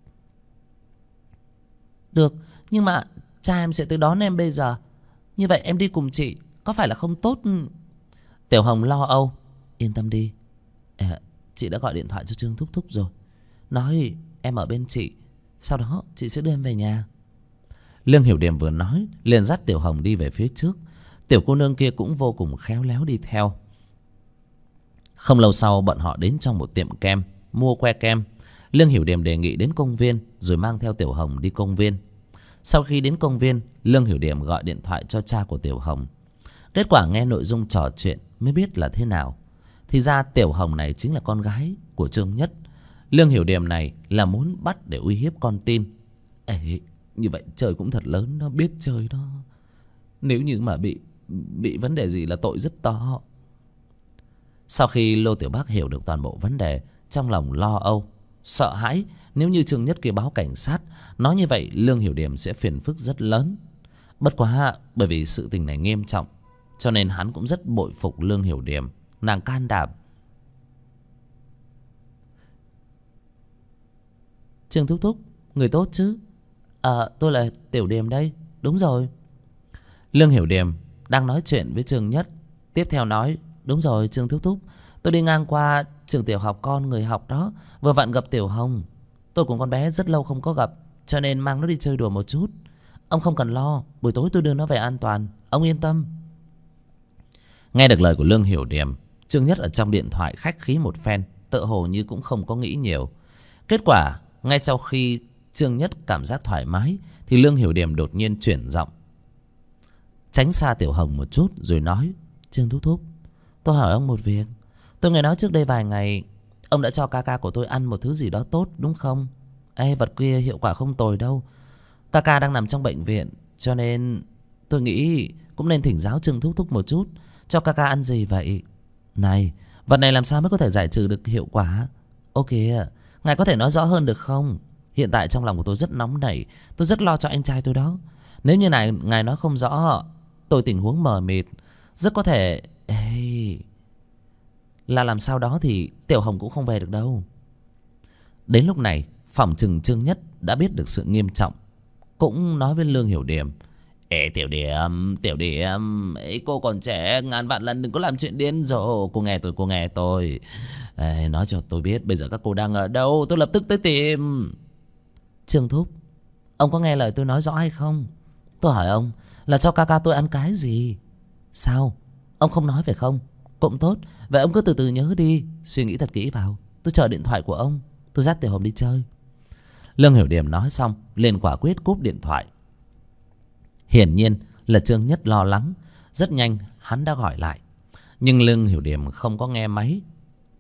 Được, nhưng mà cha em sẽ tới đón em bây giờ, như vậy em đi cùng chị có phải là không tốt? Tiểu Hồng lo âu. Yên tâm đi, chị đã gọi điện thoại cho Trương Thúc Thúc rồi, nói em ở bên chị, sau đó chị sẽ đưa em về nhà. Lương Hiểu Điềm vừa nói liền dắt Tiểu Hồng đi về phía trước. Tiểu cô nương kia cũng vô cùng khéo léo đi theo. Không lâu sau bọn họ đến trong một tiệm kem, mua que kem. Lương Hiểu Điềm đề nghị đến công viên, rồi mang theo Tiểu Hồng đi công viên. Sau khi đến công viên, Lương Hiểu Điềm gọi điện thoại cho cha của Tiểu Hồng. Kết quả nghe nội dung trò chuyện mới biết là thế nào. Thì ra Tiểu Hồng này chính là con gái của Trương Nhất. Lương Hiểu Điềm này là muốn bắt để uy hiếp con tin. Ê, như vậy trời cũng thật lớn, nó biết chơi đó. Nếu như mà bị vấn đề gì là tội rất to. Sau khi Lô Tiểu Bắc hiểu được toàn bộ vấn đề, trong lòng lo âu, sợ hãi. Nếu như Trương Nhất kia báo cảnh sát, nói như vậy Lương Hiểu Điềm sẽ phiền phức rất lớn. Bất quá bởi vì sự tình này nghiêm trọng, cho nên hắn cũng rất bội phục Lương Hiểu Điềm. Nàng can đảm. Trương Thúc Thúc, người tốt chứ? Tôi là Tiểu Điềm đây. Đúng rồi. Lương Hiểu Điềm đang nói chuyện với Trương Nhất, tiếp theo nói: Đúng rồi Trương Thúc Thúc, tôi đi ngang qua trường tiểu học con người học đó, vừa vặn gặp Tiểu Hồng. Tôi cùng con bé rất lâu không có gặp, cho nên mang nó đi chơi đùa một chút. Ông không cần lo, buổi tối tôi đưa nó về an toàn, ông yên tâm. Nghe được lời của Lương Hiểu Điềm, Trương Nhất ở trong điện thoại khách khí một phen, tựa hồ như cũng không có nghĩ nhiều. Kết quả ngay sau khi Trương Nhất cảm giác thoải mái, thì Lương Hiểu Điềm đột nhiên chuyển giọng, tránh xa Tiểu Hồng một chút, rồi nói: Trương Thúc Thúc, tôi hỏi ông một việc. Tôi nghe nói trước đây vài ngày ông đã cho ca ca của tôi ăn một thứ gì đó tốt, đúng không? Ê, vật kia hiệu quả không tồi đâu. Ca ca đang nằm trong bệnh viện, cho nên tôi nghĩ cũng nên thỉnh giáo Trương Thúc Thúc một chút, cho ca ca ăn gì vậy? Này, vật này làm sao mới có thể giải trừ được hiệu quả? Ok, ngài có thể nói rõ hơn được không? Hiện tại trong lòng của tôi rất nóng nảy, tôi rất lo cho anh trai tôi đó. Nếu như ngài nói không rõ, tôi tình huống mờ mịt, rất có thể là làm sao đó thì Tiểu Hồng cũng không về được đâu. Đến lúc này phỏng chừng Trương Nhất đã biết được sự nghiêm trọng, cũng nói với Lương Hiểu Điềm: Ê Tiểu Điềm, ấy cô còn trẻ, ngàn vạn lần đừng có làm chuyện điên rồ. Cô nghe tôi. Ê, nói cho tôi biết bây giờ các cô đang ở đâu, tôi lập tức tới tìm. Trương Thúc, ông có nghe lời tôi nói rõ hay không? Tôi hỏi ông là cho ca ca tôi ăn cái gì? Sao ông không nói phải không? Cũng tốt, vậy ông cứ từ từ nhớ đi, suy nghĩ thật kỹ vào. Tôi chờ điện thoại của ông, tôi dắt Tiểu Hồng đi chơi. Lương Hiểu Điềm nói xong liền quả quyết cúp điện thoại. Hiển nhiên là Trương Nhất lo lắng. Rất nhanh hắn đã gọi lại, nhưng Lương Hiểu Điềm không có nghe máy.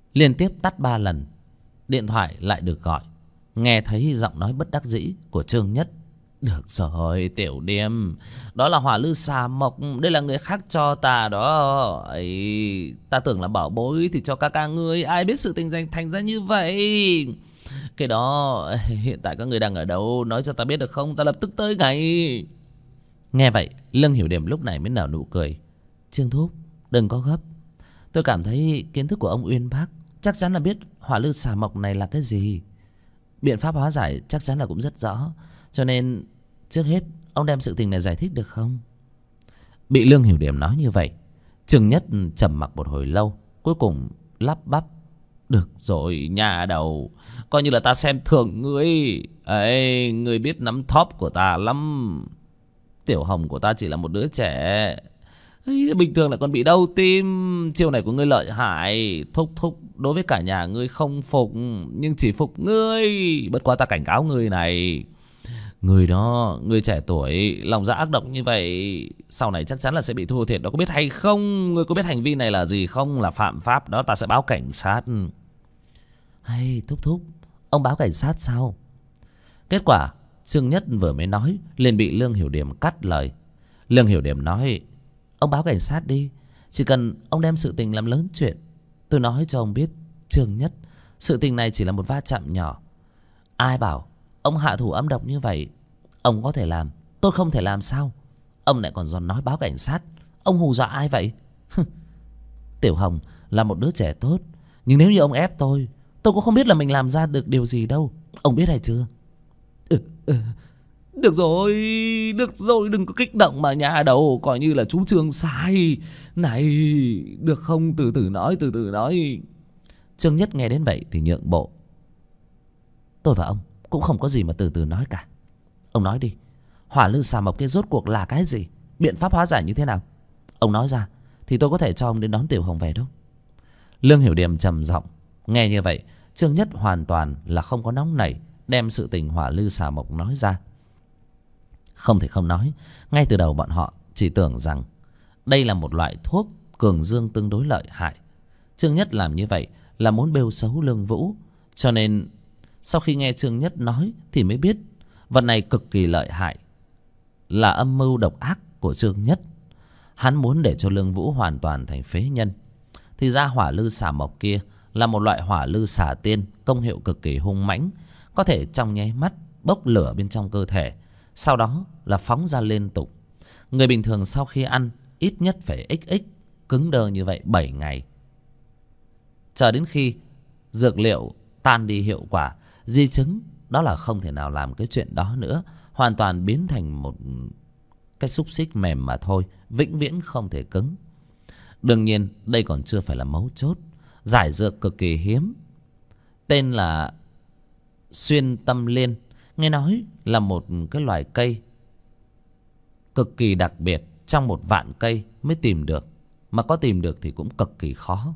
Liên tiếp tắt 3 lần, điện thoại lại được gọi. Nghe thấy giọng nói bất đắc dĩ của Trương Nhất. Được rồi Tiểu Điềm, đó là hỏa lư xà mộc, đây là người khác cho ta đó ấy. Ta tưởng là bảo bối thì cho ca ca ngươi, ai biết sự tình thành ra như vậy. Cái đó hiện tại các người đang ở đâu, nói cho ta biết được không, ta lập tức tới ngay. Nghe vậy Lương Hiểu Điềm lúc này mới nở nụ cười. Trương thúc đừng có gấp, tôi cảm thấy kiến thức của ông uyên bác, chắc chắn là biết hỏa lư xà mộc này là cái gì. Biện pháp hóa giải chắc chắn là cũng rất rõ. Cho nên trước hết ông đem sự tình này giải thích được không? Bị Lương Hiểu Điểm nói như vậy, Trương Nhất trầm mặc một hồi lâu, cuối cùng lắp bắp. Được rồi nhà đầu, coi như là ta xem thường ngươi ấy, ngươi biết nắm thóp của ta lắm. Tiểu Hồng của ta chỉ là một đứa trẻ ấy, bình thường là còn bị đau tim. Chiêu này của ngươi lợi hại, thúc thúc đối với cả nhà ngươi không phục, nhưng chỉ phục ngươi. Bất quá ta cảnh cáo ngươi này, người đó, người trẻ tuổi lòng dạ ác độc như vậy, sau này chắc chắn là sẽ bị thua thiệt đó, có biết hay không? Ngươi có biết hành vi này là gì không? Là phạm pháp đó, ta sẽ báo cảnh sát. Hay thúc thúc, ông báo cảnh sát sao? Kết quả Trương Nhất vừa mới nói liền bị Lương Hiểu Điểm cắt lời. Lương Hiểu Điểm nói, ông báo cảnh sát đi, chỉ cần ông đem sự tình làm lớn chuyện. Tôi nói cho ông biết Trương Nhất, sự tình này chỉ là một va chạm nhỏ. Ai bảo ông hạ thủ âm độc như vậy? Ông có thể làm, tôi không thể làm sao? Ông lại còn giòn nói báo cảnh sát, ông hù dọa ai vậy? Tiểu Hồng là một đứa trẻ tốt, nhưng nếu như ông ép tôi cũng không biết là mình làm ra được điều gì đâu. Ông biết hay chưa? Được rồi, được rồi, đừng có kích động mà nhà đầu, coi như là chú Trương sai. Này, được không? Từ từ nói, từ từ nói. Trương Nhất nghe đến vậy thì nhượng bộ. Tôi và ông cũng không có gì mà từ từ nói cả. Ông nói đi, hỏa lư xà mộc kia rốt cuộc là cái gì? Biện pháp hóa giải như thế nào? Ông nói ra thì tôi có thể cho ông đến đón Tiểu Hồng về đâu. Lương Hiểu Điềm trầm giọng. Nghe như vậy Trương Nhất hoàn toàn là không có nóng nảy đem sự tình hỏa lư xà mộc nói ra. Không thể không nói, ngay từ đầu bọn họ chỉ tưởng rằng đây là một loại thuốc cường dương tương đối lợi hại. Trương Nhất làm như vậy là muốn bêu xấu Lương Vũ. Cho nên sau khi nghe Trương Nhất nói thì mới biết vật này cực kỳ lợi hại, là âm mưu độc ác của Trương Nhất. Hắn muốn để cho Lương Vũ hoàn toàn thành phế nhân. Thì ra hỏa lư xà mộc kia là một loại hỏa lư xà tiên, công hiệu cực kỳ hung mãnh, có thể trong nháy mắt bốc lửa bên trong cơ thể, sau đó là phóng ra liên tục. Người bình thường sau khi ăn ít nhất phải XX cứng đơ như vậy 7 ngày, chờ đến khi dược liệu tan đi hiệu quả, di chứng đó là không thể nào làm cái chuyện đó nữa, hoàn toàn biến thành một cái xúc xích mềm mà thôi, vĩnh viễn không thể cứng. Đương nhiên đây còn chưa phải là mấu chốt. Giải dược cực kỳ hiếm, tên là xuyên tâm liên, nghe nói là một cái loài cây cực kỳ đặc biệt, trong 1.000.000 cây mới tìm được, mà có tìm được thì cũng cực kỳ khó.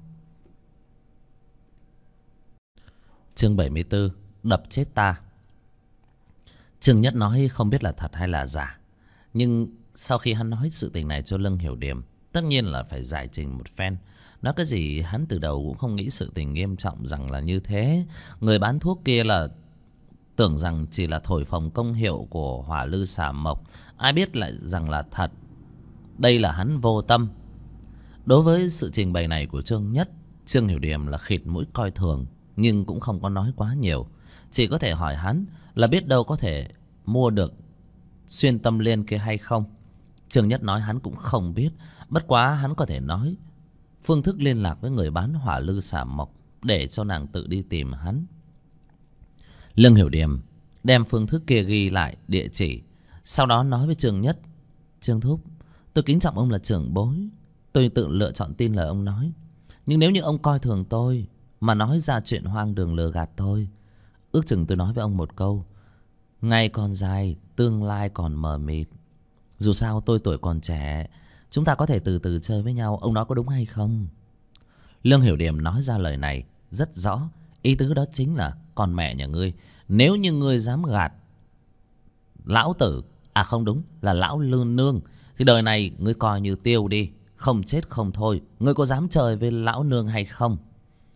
Chương 74, đập chết ta. Trương Nhất nói không biết là thật hay là giả, nhưng sau khi hắn nói sự tình này cho Lương Hiểu Điềm, tất nhiên là phải giải trình một phen. Nói cái gì hắn từ đầu cũng không nghĩ sự tình nghiêm trọng rằng là như thế. Người bán thuốc kia là tưởng rằng chỉ là thổi phồng công hiệu của hỏa lư xà mộc, ai biết lại rằng là thật. Đây là hắn vô tâm. Đối với sự trình bày này của Trương Nhất, Trương Hiểu Điềm là khịt mũi coi thường, nhưng cũng không có nói quá nhiều. Chỉ có thể hỏi hắn là biết đâu có thể mua được xuyên tâm liên kia hay không. Trương Nhất nói hắn cũng không biết, bất quá hắn có thể nói phương thức liên lạc với người bán hỏa lư xà mộc để cho nàng tự đi tìm hắn. Lương Hiểu Điềm đem phương thức kia ghi lại địa chỉ, sau đó nói với Trương Nhất: Trương thúc, tôi kính trọng ông là trưởng bối, tôi tự lựa chọn tin lời ông nói. Nhưng nếu như ông coi thường tôi mà nói ra chuyện hoang đường lừa gạt tôi, ước chừng tôi nói với ông một câu: ngày còn dài, tương lai còn mờ mịt. Dù sao tôi tuổi còn trẻ, chúng ta có thể từ từ chơi với nhau. Ông nói có đúng hay không? Lương Hiểu Điềm nói ra lời này rất rõ, ý tứ đó chính là: còn mẹ nhà ngươi, nếu như ngươi dám gạt lão tử, à không đúng, là lão lương nương, thì đời này ngươi coi như tiêu đi, không chết không thôi. Ngươi có dám chơi với lão nương hay không?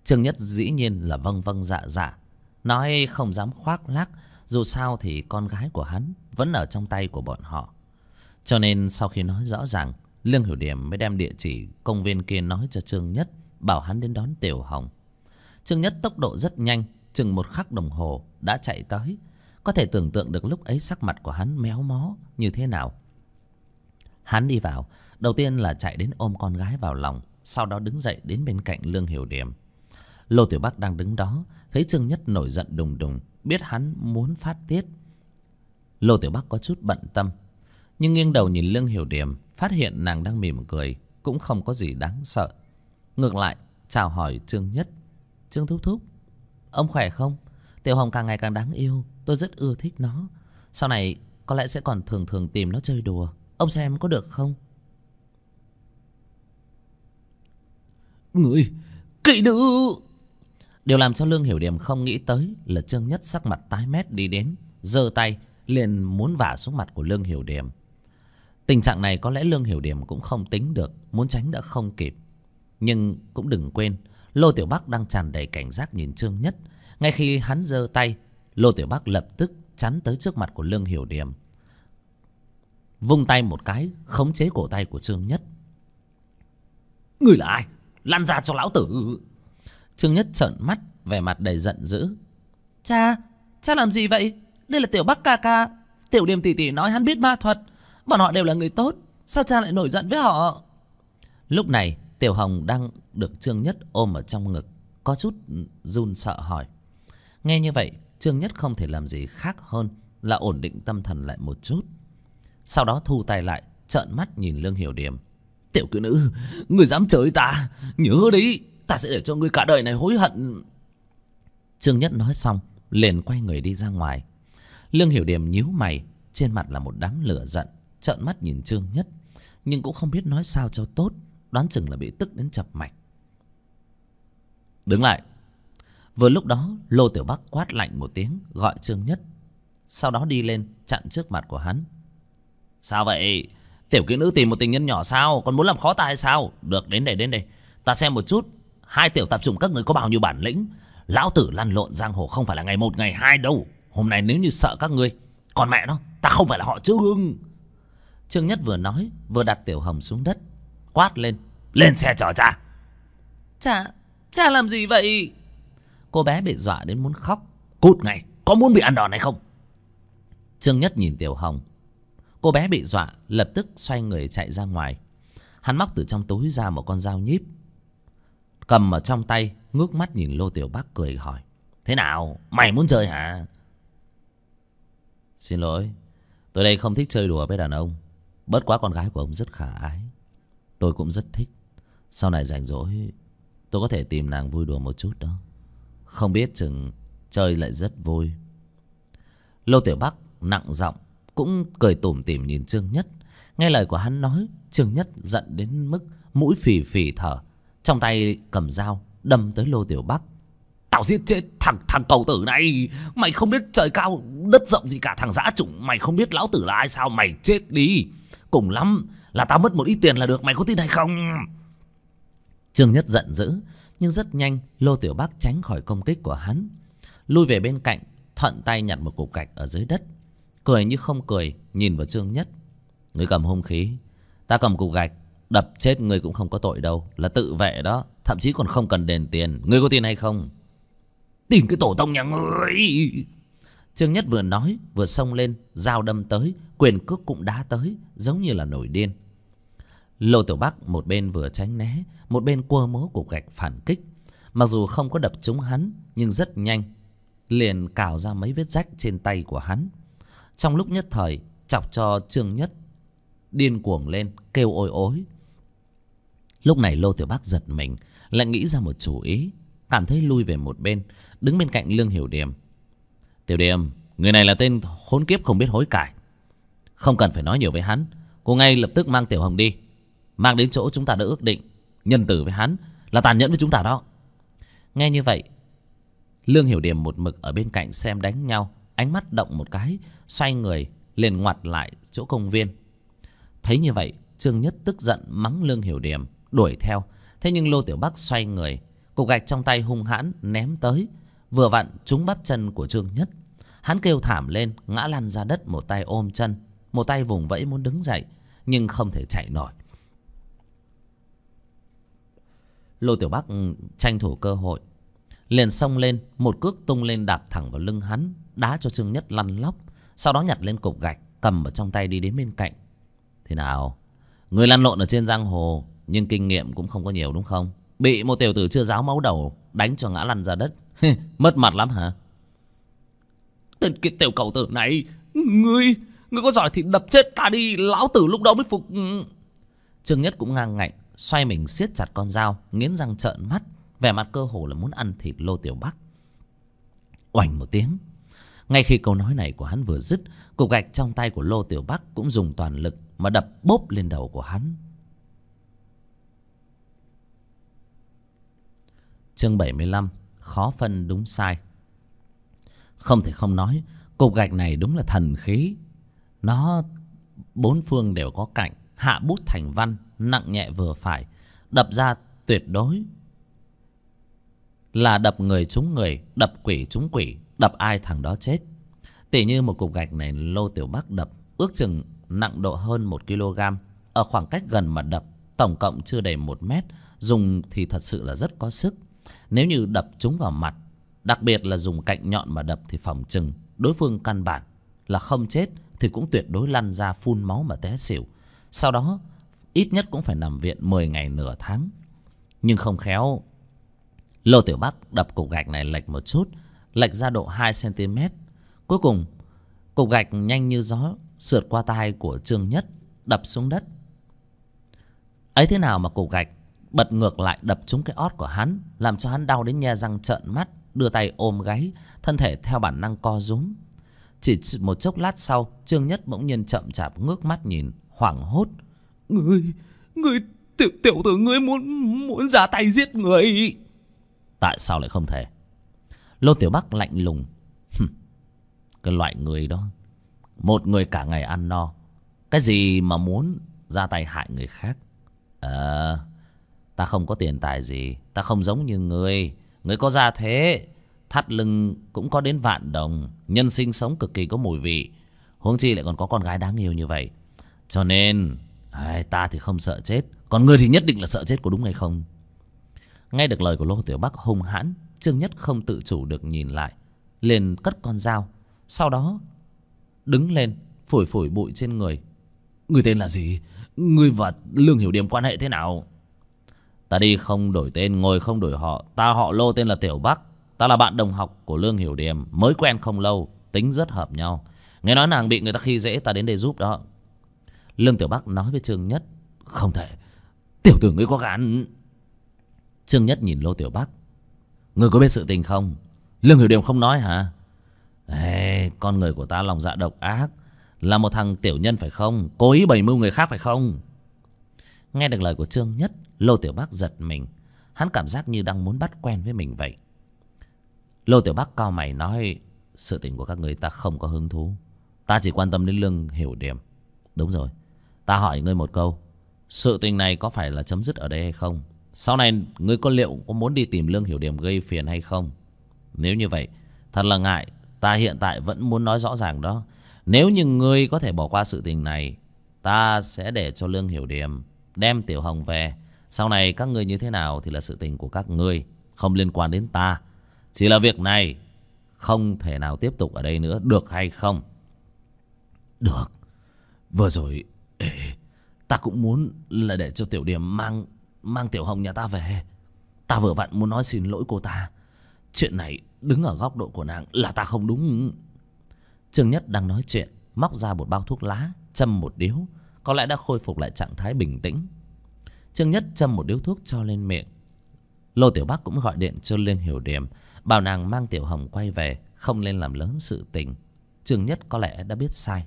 Trương Nhất dĩ nhiên là vâng vâng dạ dạ, nói không dám khoác lác. Dù sao thì con gái của hắn vẫn ở trong tay của bọn họ. Cho nên sau khi nói rõ ràng, Lương Hiểu Điểm mới đem địa chỉ công viên kia nói cho Trương Nhất, bảo hắn đến đón Tiểu Hồng. Trương Nhất tốc độ rất nhanh, chừng 1 khắc đồng hồ đã chạy tới. Có thể tưởng tượng được lúc ấy sắc mặt của hắn méo mó như thế nào. Hắn đi vào, đầu tiên là chạy đến ôm con gái vào lòng, sau đó đứng dậy đến bên cạnh Lương Hiểu Điểm. Lô Tiểu Bắc đang đứng đó, thấy Trương Nhất nổi giận đùng đùng, biết hắn muốn phát tiết. Lô Tiểu Bắc có chút bận tâm, nhưng nghiêng đầu nhìn Lương Hiểu Điểm, phát hiện nàng đang mỉm cười, cũng không có gì đáng sợ. Ngược lại chào hỏi Trương Nhất. Trương thúc thúc, ông khỏe không? Tiểu Hồng càng ngày càng đáng yêu, tôi rất ưa thích nó. Sau này có lẽ sẽ còn thường thường tìm nó chơi đùa. Ông xem có được không? Người kỵ nữ! Điều làm cho Lương Hiểu Điểm không nghĩ tới là Trương Nhất sắc mặt tái mét đi đến, giơ tay liền muốn vả xuống mặt của Lương Hiểu Điểm. Tình trạng này có lẽ Lương Hiểu Điểm cũng không tính được, muốn tránh đã không kịp. Nhưng cũng đừng quên, Lô Tiểu Bắc đang tràn đầy cảnh giác nhìn Trương Nhất. Ngay khi hắn giơ tay, Lô Tiểu Bắc lập tức chắn tới trước mặt của Lương Hiểu Điểm, vung tay một cái khống chế cổ tay của Trương Nhất. Người là ai? Lăn ra cho lão tử! Trương Nhất trợn mắt, vẻ mặt đầy giận dữ. Cha làm gì vậy? Đây là Tiểu Bắc ca ca. Tiểu Điềm tỷ tỷ nói hắn biết ma thuật, bọn họ đều là người tốt, sao cha lại nổi giận với họ? Lúc này Tiểu Hồng đang được Trương Nhất ôm ở trong ngực, có chút run sợ hỏi. Nghe như vậy, Trương Nhất không thể làm gì khác hơn là ổn định tâm thần lại một chút. Sau đó thu tay lại, trợn mắt nhìn Lương Hiểu Điểm. Tiểu cự nữ, người dám chới ta, nhớ đấy, ta sẽ để cho ngươi cả đời này hối hận. Trương Nhất nói xong liền quay người đi ra ngoài. Lương Hiểu Điểm nhíu mày, trên mặt là một đám lửa giận, trợn mắt nhìn Trương Nhất, nhưng cũng không biết nói sao cho tốt, đoán chừng là bị tức đến chập mạch. Đứng lại! Vừa lúc đó Lô Tiểu Bắc quát lạnh một tiếng, gọi Trương Nhất, sau đó đi lên chặn trước mặt của hắn. Sao vậy? Tiểu kỹ nữ tìm một tình nhân nhỏ sao? Còn muốn làm khó ta hay sao? Được, đến đây, ta xem một chút hai tiểu tạp chủng các người có bao nhiêu bản lĩnh. Lão tử lăn lộn giang hồ không phải là ngày 1 ngày 2 đâu. Hôm nay nếu như sợ các ngươi, còn mẹ nó, ta không phải là họ Trương. Trương Nhất vừa nói vừa đặt Tiểu Hồng xuống đất, quát lên. Lên xe chở cha! Cha làm gì vậy? Cô bé bị dọa đến muốn khóc. Cút ngay, có muốn bị ăn đòn hay không? Trương Nhất nhìn Tiểu Hồng. Cô bé bị dọa lập tức xoay người chạy ra ngoài. Hắn móc từ trong túi ra một con dao nhíp, cầm ở trong tay, ngước mắt nhìn Lô Tiểu Bắc cười hỏi. Thế nào, mày muốn chơi hả? Xin lỗi, tôi đây không thích chơi đùa với đàn ông. Bất quá con gái của ông rất khả ái, tôi cũng rất thích. Sau này rảnh rỗi tôi có thể tìm nàng vui đùa một chút đó. Không biết chừng chơi lại rất vui. Lô Tiểu Bắc nặng giọng, cũng cười tủm tỉm nhìn Trương Nhất. Nghe lời của hắn nói, Trương Nhất giận đến mức mũi phì phì thở, trong tay cầm dao đâm tới Lô Tiểu Bắc. Tao giết chết thằng cầu tử này. Mày không biết trời cao đất rộng gì cả, thằng dã chủng. Mày không biết lão tử là ai sao? Mày chết đi. Cùng lắm là tao mất một ít tiền là được, mày có tin hay không? Trương Nhất giận dữ, nhưng rất nhanh Lô Tiểu Bắc tránh khỏi công kích của hắn, lui về bên cạnh, thuận tay nhặt một cục gạch ở dưới đất, cười như không cười nhìn vào Trương Nhất. Ngươi cầm hung khí, ta cầm cục gạch, đập chết ngươi cũng không có tội đâu, là tự vệ đó, thậm chí còn không cần đền tiền. Ngươi có tin hay không? Tin cái tổ tông nhà ngươi! Trương Nhất vừa nói vừa xông lên, dao đâm tới, quyền cước cũng đá tới, giống như là nổi điên. Lô Tiểu Bắc một bên vừa tránh né, một bên cua mố cục gạch phản kích. Mặc dù không có đập trúng hắn, nhưng rất nhanh liền cào ra mấy vết rách trên tay của hắn. Trong lúc nhất thời chọc cho Trương Nhất điên cuồng lên, kêu ôi ối. Lúc này Lô Tiểu Bắc giật mình, lại nghĩ ra một chủ ý, cảm thấy lui về một bên, đứng bên cạnh Lương Hiểu Điềm. Tiểu Điềm, người này là tên khốn kiếp không biết hối cải, không cần phải nói nhiều với hắn. Cô ngay lập tức mang Tiểu Hồng đi, mang đến chỗ chúng ta đã ước định. Nhân tử với hắn là tàn nhẫn với chúng ta đó. Nghe như vậy, Lương Hiểu Điềm một mực ở bên cạnh xem đánh nhau, ánh mắt động một cái, xoay người liền ngoặt lại chỗ công viên. Thấy như vậy, Trương Nhất tức giận mắng Lương Hiểu Điềm, đuổi theo. Thế nhưng Lô Tiểu Bắc xoay người, Cục gạch trong tay hung hãn ném tới, vừa vặn trúng bắp chân của Trương Nhất. Hắn kêu thảm lên, ngã lăn ra đất, một tay ôm chân, một tay vùng vẫy muốn đứng dậy, nhưng không thể chạy nổi. Lô Tiểu Bắc tranh thủ cơ hội, liền xông lên, một cước tung lên đạp thẳng vào lưng hắn, đá cho Trương Nhất lăn lóc. Sau đó nhặt lên cục gạch, cầm ở trong tay đi đến bên cạnh. Thế nào, người lăn lộn ở trên giang hồ nhưng kinh nghiệm cũng không có nhiều đúng không? Bị một tiểu tử chưa ráo máu đầu đánh cho ngã lăn ra đất, mất mặt lắm hả? Tên kia tiểu cẩu tử này, ngươi có giỏi thì đập chết ta đi, lão tử lúc đó mới phục. Trương Nhất cũng ngang ngạnh, xoay mình siết chặt con dao, nghiến răng trợn mắt, vẻ mặt cơ hồ là muốn ăn thịt Lô Tiểu Bắc. Oành một tiếng, ngay khi câu nói này của hắn vừa dứt, cục gạch trong tay của Lô Tiểu Bắc cũng dùng toàn lực mà đập bốp lên đầu của hắn. Chương 75, khó phân đúng sai. Không thể không nói, cục gạch này đúng là thần khí. Nó bốn phương đều có cạnh, hạ bút thành văn, nặng nhẹ vừa phải, đập ra tuyệt đối là đập người trúng người, đập quỷ trúng quỷ, đập ai thằng đó chết. Tỉ như một cục gạch này Lô Tiểu Bắc đập ước chừng nặng độ hơn 1 kg, ở khoảng cách gần mà đập, tổng cộng chưa đầy 1 mét, dùng thì thật sự là rất có sức. Nếu như đập trúng vào mặt, đặc biệt là dùng cạnh nhọn mà đập, thì phỏng chừng đối phương căn bản là không chết thì cũng tuyệt đối lăn ra phun máu mà té xỉu. Sau đó ít nhất cũng phải nằm viện 10 ngày nửa tháng. Nhưng không khéo, Lô Tiểu Bắc đập cục gạch này lệch một chút, lệch ra độ 2 cm. Cuối cùng cục gạch nhanh như gió sượt qua tai của Trương Nhất, đập xuống đất. Ấy thế nào mà cục gạch bật ngược lại đập trúng cái ót của hắn, làm cho hắn đau đến nhe răng trợn mắt, đưa tay ôm gáy, thân thể theo bản năng co rúm. Chỉ một chốc lát sau, Trương Nhất bỗng nhiên chậm chạp ngước mắt nhìn, hoảng hốt. Ngươi tiểu tử, ngươi muốn ra tay giết người? Tại sao lại không thể? Lô Tiểu Bắc lạnh lùng. Cái loại người đó, một người cả ngày ăn no, cái gì mà muốn ra tay hại người khác? Ta không có tiền tài gì, ta không giống như ngươi. Ngươi có gia thế, thắt lưng cũng có đến vạn đồng, nhân sinh sống cực kỳ có mùi vị, huống chi lại còn có con gái đáng yêu như vậy. Cho nên ta thì không sợ chết, còn ngươi thì nhất định là sợ chết, có đúng hay không? Nghe được lời của Lô Tiểu Bắc hung hãn, Trương Nhất không tự chủ được nhìn lại, liền cất con dao, sau đó đứng lên phủi phủi bụi trên người. Ngươi tên là gì? Ngươi và Lương Hiểu Điềm quan hệ thế nào? Ta đi không đổi tên, ngồi không đổi họ. Ta họ Lô, tên là Tiểu Bắc. Ta là bạn đồng học của Lương Hiểu Điềm, mới quen không lâu, tính rất hợp nhau. Nghe nói nàng bị người ta khi dễ, ta đến đây giúp đó. Lương Tiểu Bắc nói với Trương Nhất. Không thể, tiểu tử ngươi có gan. Trương Nhất nhìn Lô Tiểu Bắc. Ngươi có biết sự tình không? Lương Hiểu Điềm không nói hả? Con người của ta lòng dạ độc ác, là một thằng tiểu nhân phải không? Cố ý bày mưu người khác phải không? Nghe được lời của Trương Nhất, Lô Tiểu Bắc giật mình. Hắn cảm giác như đang muốn bắt quen với mình vậy. Lô Tiểu Bắc cau mày nói. Sự tình của các người ta không có hứng thú, ta chỉ quan tâm đến Lương Hiểu Điềm. Đúng rồi, ta hỏi ngươi một câu, sự tình này có phải là chấm dứt ở đây hay không? Sau này ngươi liệu có muốn đi tìm Lương Hiểu Điềm gây phiền hay không? Nếu như vậy, thật là ngại, ta hiện tại vẫn muốn nói rõ ràng đó. Nếu như ngươi có thể bỏ qua sự tình này, ta sẽ để cho Lương Hiểu Điềm đem Tiểu Hồng về. Sau này các ngươi như thế nào thì là sự tình của các ngươi, không liên quan đến ta. Chỉ là việc này không thể nào tiếp tục ở đây nữa, được hay không? Được. Vừa rồi ta cũng muốn là để cho Tiểu Điềm mang Tiểu Hồng nhà ta về. Ta vừa vặn muốn nói xin lỗi cô ta. Chuyện này đứng ở góc độ của nàng là ta không đúng. Trương Nhất đang nói chuyện, móc ra một bao thuốc lá, châm một điếu, có lẽ đã khôi phục lại trạng thái bình tĩnh. Trương Nhất châm một điếu thuốc cho lên miệng. Lô Tiểu Bắc cũng gọi điện cho Lương Hiểu Điềm, bảo nàng mang Tiểu Hồng quay về, không nên làm lớn sự tình. Trương Nhất có lẽ đã biết sai.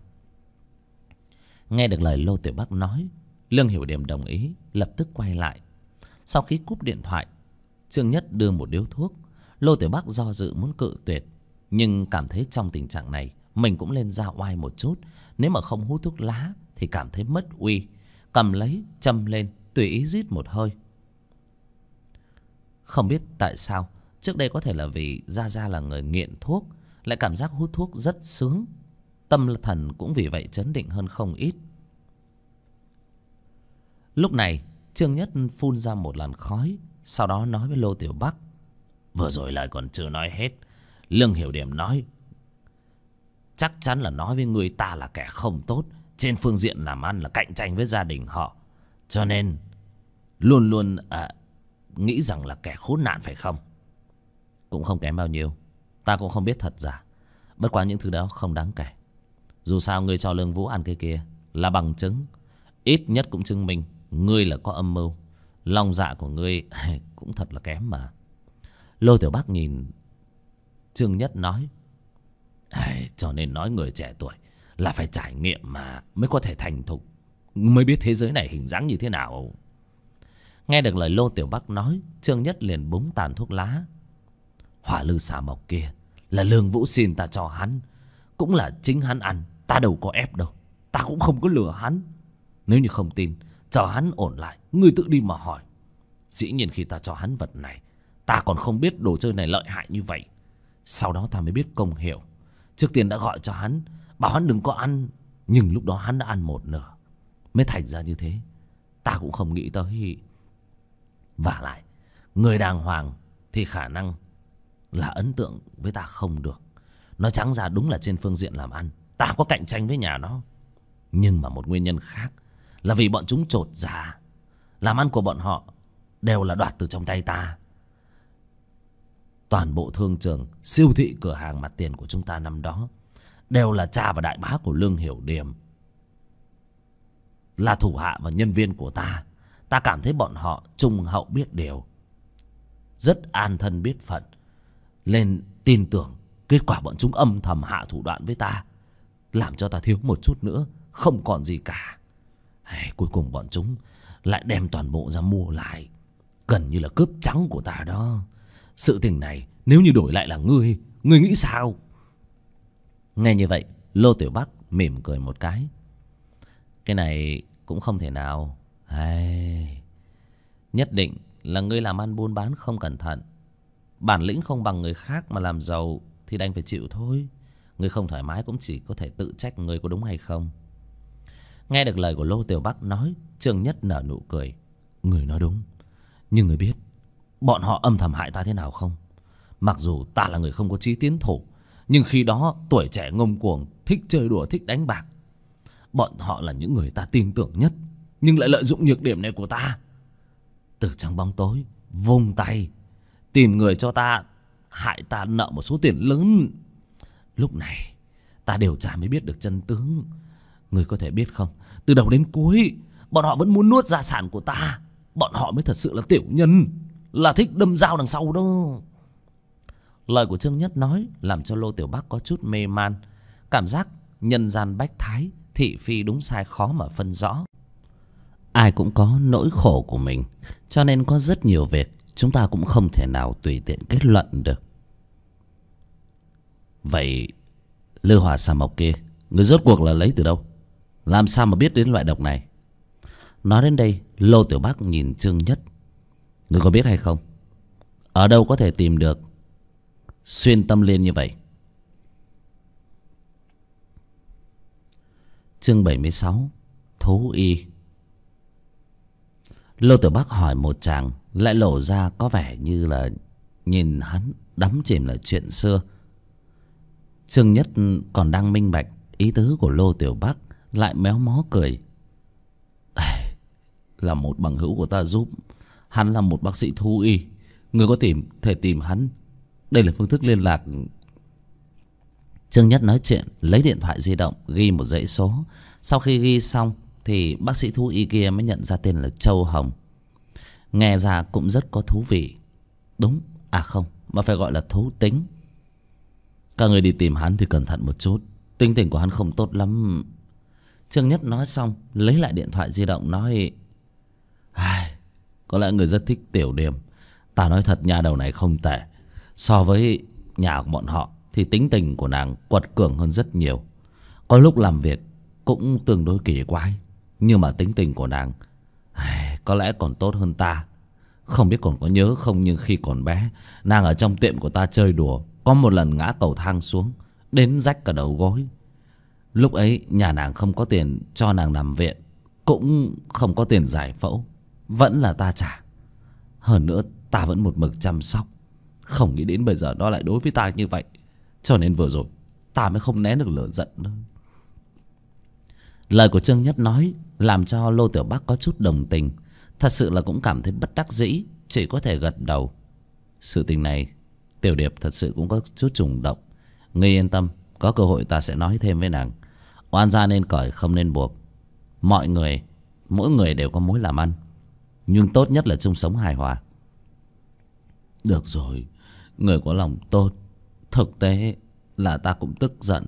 Nghe được lời Lô Tiểu Bắc nói, Lương Hiểu Điềm đồng ý, lập tức quay lại. Sau khi cúp điện thoại, Trương Nhất đưa một điếu thuốc. Lô Tiểu Bắc do dự muốn cự tuyệt, nhưng cảm thấy trong tình trạng này mình cũng lên ra oai một chút. Nếu mà không hút thuốc lá thì cảm thấy mất uy. Cầm lấy châm lên, tùy ý rít một hơi. Không biết tại sao, trước đây có thể là vì Gia Gia là người nghiện thuốc, lại cảm giác hút thuốc rất sướng, tâm thần cũng vì vậy chấn định hơn không ít. Lúc này Trương Nhất phun ra một làn khói, sau đó nói với Lô Tiểu Bắc: vừa rồi lời còn chưa nói hết, Lương Hiểu Điểm nói chắc chắn là nói với người ta là kẻ không tốt, trên phương diện làm ăn là cạnh tranh với gia đình họ, cho nên luôn luôn nghĩ rằng là kẻ khốn nạn phải không? Cũng không kém bao nhiêu. Ta cũng không biết thật giả, bất quá những thứ đó không đáng kể. Dù sao ngươi cho Lương Vũ ăn cái kia là bằng chứng, ít nhất cũng chứng minh ngươi là có âm mưu. Lòng dạ của ngươi cũng thật là kém mà. Lô Tiểu Bắc nhìn Trương Nhất nói: cho nên nói người trẻ tuổi là phải trải nghiệm mà mới có thể thành thục, mới biết thế giới này hình dáng như thế nào. Nghe được lời Lô Tiểu Bắc nói, Trương Nhất liền búng tàn thuốc lá. Hỏa lư xà mộc kia là Lương Vũ xin ta cho hắn, cũng là chính hắn ăn, ta đâu có ép đâu, ta cũng không có lừa hắn. Nếu như không tin, chờ hắn ổn lại, ngươi tự đi mà hỏi. Dĩ nhiên khi ta cho hắn vật này, ta còn không biết đồ chơi này lợi hại như vậy. Sau đó ta mới biết công hiệu. Trước tiên đã gọi cho hắn, bảo hắn đừng có ăn, nhưng lúc đó hắn đã ăn một nửa, mới thành ra như thế. Ta cũng không nghĩ tới. Vả lại, người đàng hoàng thì khả năng là ấn tượng với ta không được. Nói trắng ra đúng là trên phương diện làm ăn ta có cạnh tranh với nhà nó, nhưng mà một nguyên nhân khác là vì bọn chúng chột dạ. Làm ăn của bọn họ đều là đoạt từ trong tay ta. Toàn bộ thương trường, siêu thị, cửa hàng mặt tiền của chúng ta năm đó đều là cha và đại bá của Lương Hiểu Điểm, là thủ hạ và nhân viên của ta. Ta cảm thấy bọn họ trung hậu biết điều, rất an thân biết phận, nên tin tưởng. Kết quả bọn chúng âm thầm hạ thủ đoạn với ta, làm cho ta thiếu một chút nữa không còn gì cả. Cuối cùng bọn chúng lại đem toàn bộ ra mua lại, gần như là cướp trắng của ta đó. Sự tình này nếu như đổi lại là ngươi nghĩ sao? Nghe như vậy, Lô Tiểu Bắc mỉm cười một cái. Cái này cũng không thể nào. Nhất định là ngươi làm ăn buôn bán không cẩn thận, bản lĩnh không bằng người khác mà làm giàu thì đành phải chịu thôi. Ngươi không thoải mái cũng chỉ có thể tự trách ngươi có đúng hay không. Nghe được lời của Lô Tiểu Bắc nói, Trương Nhất nở nụ cười. Ngươi nói đúng, nhưng ngươi biết bọn họ âm thầm hại ta thế nào không? Mặc dù ta là người không có chí tiến thủ, nhưng khi đó tuổi trẻ ngông cuồng, thích chơi đùa, thích đánh bạc. Bọn họ là những người ta tin tưởng nhất, nhưng lại lợi dụng nhược điểm này của ta, từ trong bóng tối vung tay tìm người cho ta, hại ta nợ một số tiền lớn. Lúc này ta điều tra mới biết được chân tướng. Người có thể biết không, từ đầu đến cuối bọn họ vẫn muốn nuốt gia sản của ta. Bọn họ mới thật sự là tiểu nhân, là thích đâm dao đằng sau đó. Lời của Trương Nhất nói làm cho Lô Tiểu Bắc có chút mê man. Cảm giác nhân gian bách thái, thị phi đúng sai khó mà phân rõ. Ai cũng có nỗi khổ của mình, cho nên có rất nhiều việc chúng ta cũng không thể nào tùy tiện kết luận được. Vậy lư hỏa xà mộc kia, người rốt cuộc là lấy từ đâu? Làm sao mà biết đến loại độc này? Nói đến đây, Lô Tiểu Bắc nhìn Trương Nhất. Người có biết hay không, ở đâu có thể tìm được xuyên tâm liên như vậy? Chương 76, thú y. Lô Tiểu Bắc hỏi một chàng, lại lộ ra có vẻ như là nhìn hắn đắm chìm là chuyện xưa. Trương Nhất còn đang minh bạch ý tứ của Lô Tiểu Bắc, lại méo mó cười. Là một bằng hữu của ta giúp. Hắn là một bác sĩ thú y, người có thể tìm hắn. Đây là phương thức liên lạc. Trương Nhất nói chuyện, lấy điện thoại di động ghi một dãy số. Sau khi ghi xong thì bác sĩ thú y kia mới nhận ra tên là Châu Hồng. Nghe ra cũng rất có thú vị. Đúng, à không, mà phải gọi là thú tính. Các người đi tìm hắn thì cẩn thận một chút, tính tình của hắn không tốt lắm. Trương Nhất nói xong, lấy lại điện thoại di động nói: có lẽ người rất thích Tiểu Điềm. Ta nói thật, nhà đầu này không tệ. So với nhà của bọn họ thì tính tình của nàng quật cường hơn rất nhiều. Có lúc làm việc cũng tương đối kỳ quái, nhưng mà tính tình của nàng có lẽ còn tốt hơn ta. Không biết còn có nhớ không, nhưng khi còn bé, nàng ở trong tiệm của ta chơi đùa, có một lần ngã cầu thang xuống, đến rách cả đầu gối. Lúc ấy nhà nàng không có tiền cho nàng nằm viện, cũng không có tiền giải phẫu, vẫn là ta trả. Hơn nữa ta vẫn một mực chăm sóc. Không nghĩ đến bây giờ nó lại đối với ta như vậy, cho nên vừa rồi ta mới không nén được lửa giận đâu. Lời của Trương Nhất nói làm cho Lô Tiểu Bắc có chút đồng tình. Thật sự là cũng cảm thấy bất đắc dĩ, chỉ có thể gật đầu. Sự tình này Tiểu Điệp thật sự cũng có chút trùng động. Ngươi yên tâm, có cơ hội ta sẽ nói thêm với nàng. Oan gia nên cởi không nên buộc. Mỗi người đều có mối làm ăn, nhưng tốt nhất là chung sống hài hòa. Được rồi, người có lòng tốt. Thực tế là ta cũng tức giận,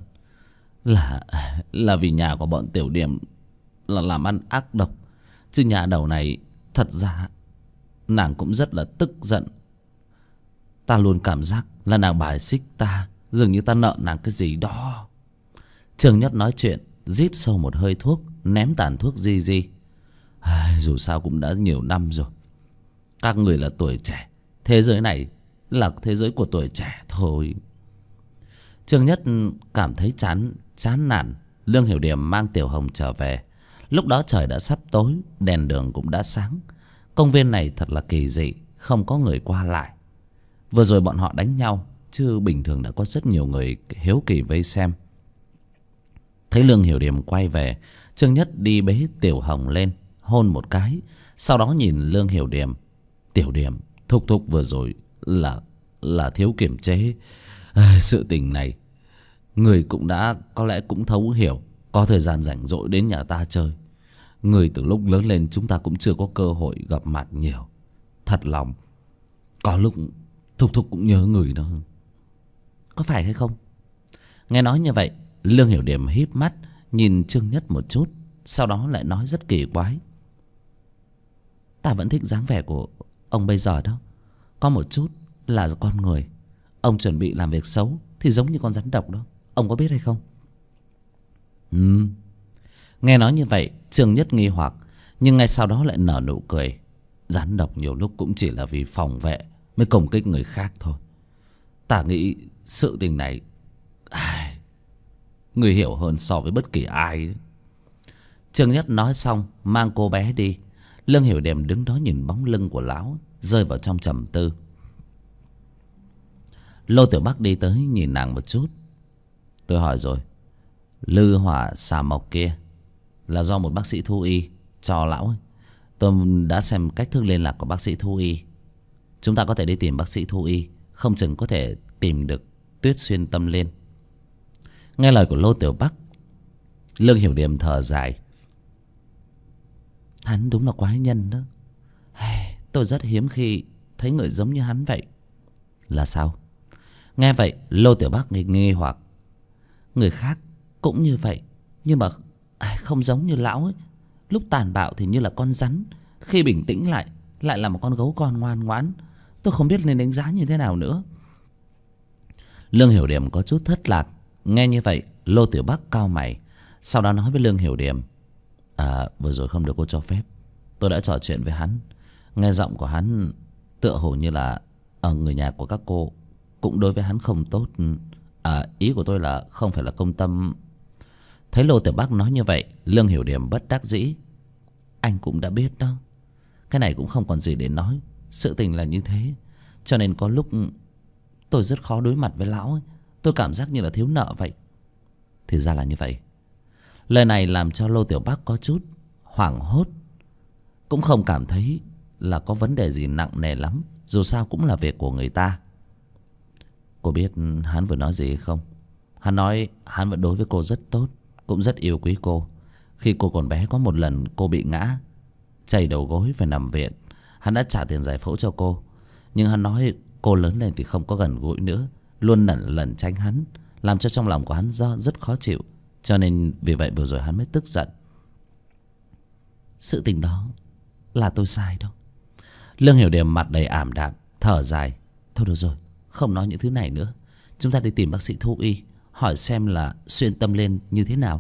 là vì nhà của bọn Tiểu Điểm là làm ăn ác độc. Chứ nhà đầu này thật ra nàng cũng rất là tức giận. Ta luôn cảm giác là nàng bài xích ta, dường như ta nợ nàng cái gì đó. Trương Nhất nói chuyện, rít sâu một hơi thuốc, ném tàn thuốc di di. Dù sao cũng đã nhiều năm rồi. Các người là tuổi trẻ, thế giới này là thế giới của tuổi trẻ thôi. Trương Nhất cảm thấy chán nản. Lương Hiểu Điềm mang Tiểu Hồng trở về. Lúc đó trời đã sắp tối, đèn đường cũng đã sáng. Công viên này thật là kỳ dị, không có người qua lại. Vừa rồi bọn họ đánh nhau, chứ bình thường đã có rất nhiều người hiếu kỳ vây xem. Thấy Lương Hiểu Điềm quay về, Trương Nhất đi bế Tiểu Hồng lên, hôn một cái. Sau đó nhìn Lương Hiểu Điềm. Tiểu Điềm, thúc vừa rồi là thiếu kiềm chế. Sự tình này người cũng đã có lẽ cũng thấu hiểu. Có thời gian rảnh rỗi đến nhà ta chơi. Người từ lúc lớn lên chúng ta cũng chưa có cơ hội gặp mặt nhiều. Thật lòng có lúc Thúc cũng nhớ người đó. Có phải hay không? Nghe nói như vậy, Lương Hiểu Điềm híp mắt nhìn Trương Nhất một chút, sau đó lại nói rất kỳ quái. Ta vẫn thích dáng vẻ của ông bây giờ đó. Có một chút là con người. Ông chuẩn bị làm việc xấu thì giống như con rắn độc đó. Ông có biết hay không? Nghe nói như vậy, Trương Nhất nghi hoặc, nhưng ngay sau đó lại nở nụ cười. Rắn độc nhiều lúc cũng chỉ là vì phòng vệ mới công kích người khác thôi. Ta nghĩ sự tình này người hiểu hơn so với bất kỳ ai. Trương Nhất nói xong mang cô bé đi. Lương Hiểu Điềm đứng đó nhìn bóng lưng của lão, rơi vào trong trầm tư. Lô Tiểu Bắc đi tới nhìn nàng một chút. Tôi hỏi rồi, lư hỏa xà mộc kia là do một bác sĩ thú y cho lão ấy. Tôi đã xem cách thức liên lạc của bác sĩ thú y. Chúng ta có thể đi tìm bác sĩ thú y, không chừng có thể tìm được Tuyết Xuyên Tâm Liên. Nghe lời của Lô Tiểu Bắc, Lương Hiểu Điềm thở dài. Hắn đúng là quái nhân đó. Tôi rất hiếm khi thấy người giống như hắn vậy. Là sao? Nghe vậy, Lô Tiểu Bắc nghi hoặc. Người khác cũng như vậy, nhưng mà không giống như lão ấy. Lúc tàn bạo thì như là con rắn, khi bình tĩnh lại là một con gấu con ngoan ngoãn. Tôi không biết nên đánh giá như thế nào nữa. Lương Hiểu Điềm có chút thất lạc. Nghe như vậy, Lô Tiểu Bắc cau mày, sau đó nói với Lương Hiểu Điềm. Vừa rồi không được cô cho phép. Tôi đã trò chuyện với hắn. Nghe giọng của hắn tựa hồ như là người nhà của các cô cũng đối với hắn không tốt. Ý của tôi là không phải là công tâm. Thấy Lô Tiểu Bắc nói như vậy, Lương Hiểu Điềm bất đắc dĩ. Anh cũng đã biết đó. Cái này cũng không còn gì để nói. Sự tình là như thế, cho nên có lúc tôi rất khó đối mặt với lão ấy. Tôi cảm giác như là thiếu nợ vậy. Thì ra là như vậy. Lời này làm cho Lô Tiểu Bắc có chút hoảng hốt. Cũng không cảm thấy là có vấn đề gì nặng nề lắm. Dù sao cũng là việc của người ta. Cô biết hắn vừa nói gì hay không? Hắn nói hắn vẫn đối với cô rất tốt, cũng rất yêu quý cô. Khi cô còn bé có một lần cô bị ngã, chảy đầu gối phải nằm viện. Hắn đã trả tiền giải phẫu cho cô. Nhưng hắn nói cô lớn lên thì không có gần gũi nữa, luôn lẩn tránh hắn, làm cho trong lòng của hắn rất khó chịu. Cho nên vì vậy vừa rồi hắn mới tức giận. Sự tình đó là tôi sai đâu. Lương Hiểu Điềm mặt đầy ảm đạm, thở dài. Thôi được rồi, không nói những thứ này nữa. Chúng ta đi tìm bác sĩ thú y, hỏi xem là xuyên tâm liên như thế nào.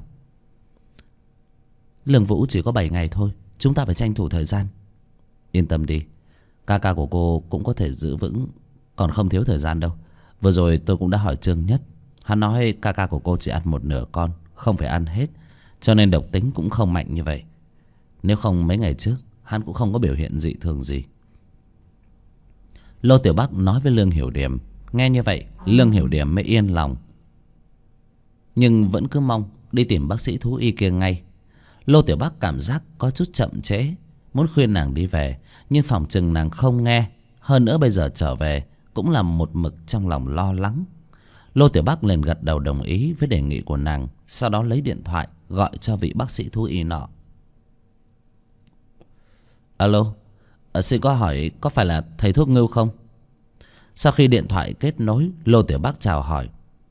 Lương Vũ chỉ có 7 ngày thôi, chúng ta phải tranh thủ thời gian. Yên tâm đi, Ca ca của cô cũng có thể giữ vững, còn không thiếu thời gian đâu. Vừa rồi tôi cũng đã hỏi Trương Nhất. Hắn nói ca ca của cô chỉ ăn một nửa con, không phải ăn hết, cho nên độc tính cũng không mạnh như vậy. Nếu không mấy ngày trước hắn cũng không có biểu hiện dị thường gì. Lô Tiểu Bắc nói với Lương Hiểu Điềm. Nghe như vậy Lương Hiểu Điềm mới yên lòng, nhưng vẫn cứ mong đi tìm bác sĩ thú y kia ngay. Lô Tiểu Bắc cảm giác có chút chậm trễ, muốn khuyên nàng đi về, nhưng phòng chừng nàng không nghe. Hơn nữa bây giờ trở về cũng là một mực trong lòng lo lắng. Lô Tiểu Bắc liền gật đầu đồng ý với đề nghị của nàng, sau đó lấy điện thoại gọi cho vị bác sĩ thú y nọ. Alo, xin có hỏi có phải là thầy thuốc Ngưu không? Sau khi điện thoại kết nối, Lô Tiểu Bắc chào hỏi.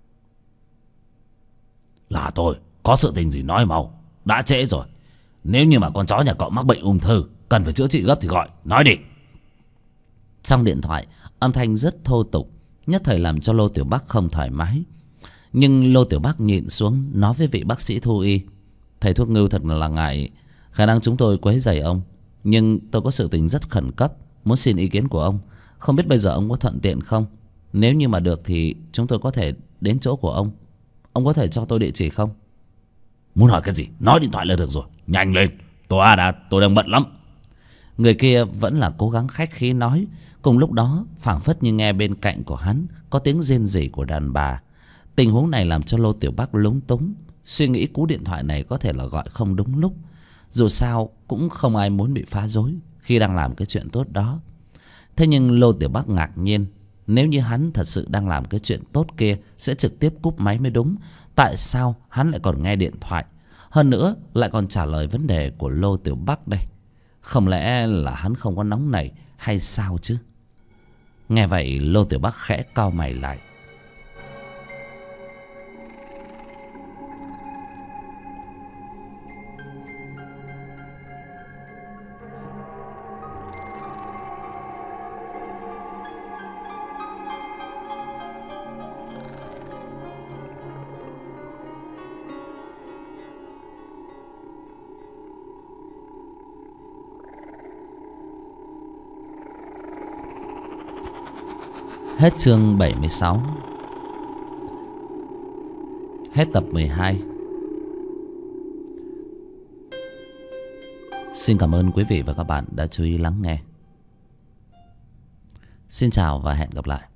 Là tôi, có sự tình gì nói mau, đã trễ rồi. Nếu như mà con chó nhà cậu mắc bệnh ung thư, cần phải chữa trị gấp thì gọi, nói đi. Trong điện thoại âm thanh rất thô tục, nhất thời làm cho Lô Tiểu Bắc không thoải mái. Nhưng Lô Tiểu Bắc nhịn xuống nói với vị bác sĩ thú y. Thầy thuốc Ngưu thật là ngại khả năng chúng tôi quấy rầy ông, nhưng tôi có sự tình rất khẩn cấp, muốn xin ý kiến của ông. Không biết bây giờ ông có thuận tiện không? Nếu như mà được thì chúng tôi có thể đến chỗ của ông. Ông có thể cho tôi địa chỉ không? Muốn hỏi cái gì nói điện thoại là được rồi, nhanh lên, tôi đang bận lắm. Người kia vẫn là cố gắng khách khí nói. Cùng lúc đó phảng phất như nghe bên cạnh của hắn có tiếng rên rỉ của đàn bà. Tình huống này làm cho Lô Tiểu Bắc lúng túng, suy nghĩ cú điện thoại này có thể là gọi không đúng lúc. Dù sao cũng không ai muốn bị phá rối khi đang làm cái chuyện tốt đó. Thế nhưng Lô Tiểu Bắc ngạc nhiên, nếu như hắn thật sự đang làm cái chuyện tốt kia sẽ trực tiếp cúp máy mới đúng. Tại sao hắn lại còn nghe điện thoại, hơn nữa lại còn trả lời vấn đề của Lô Tiểu Bắc đây? Không lẽ là hắn không có nóng nảy hay sao chứ? Nghe vậy Lô Tiểu Bắc khẽ cau mày lại. Hết chương 76. Hết tập 12. Xin cảm ơn quý vị và các bạn đã chú ý lắng nghe. Xin chào và hẹn gặp lại.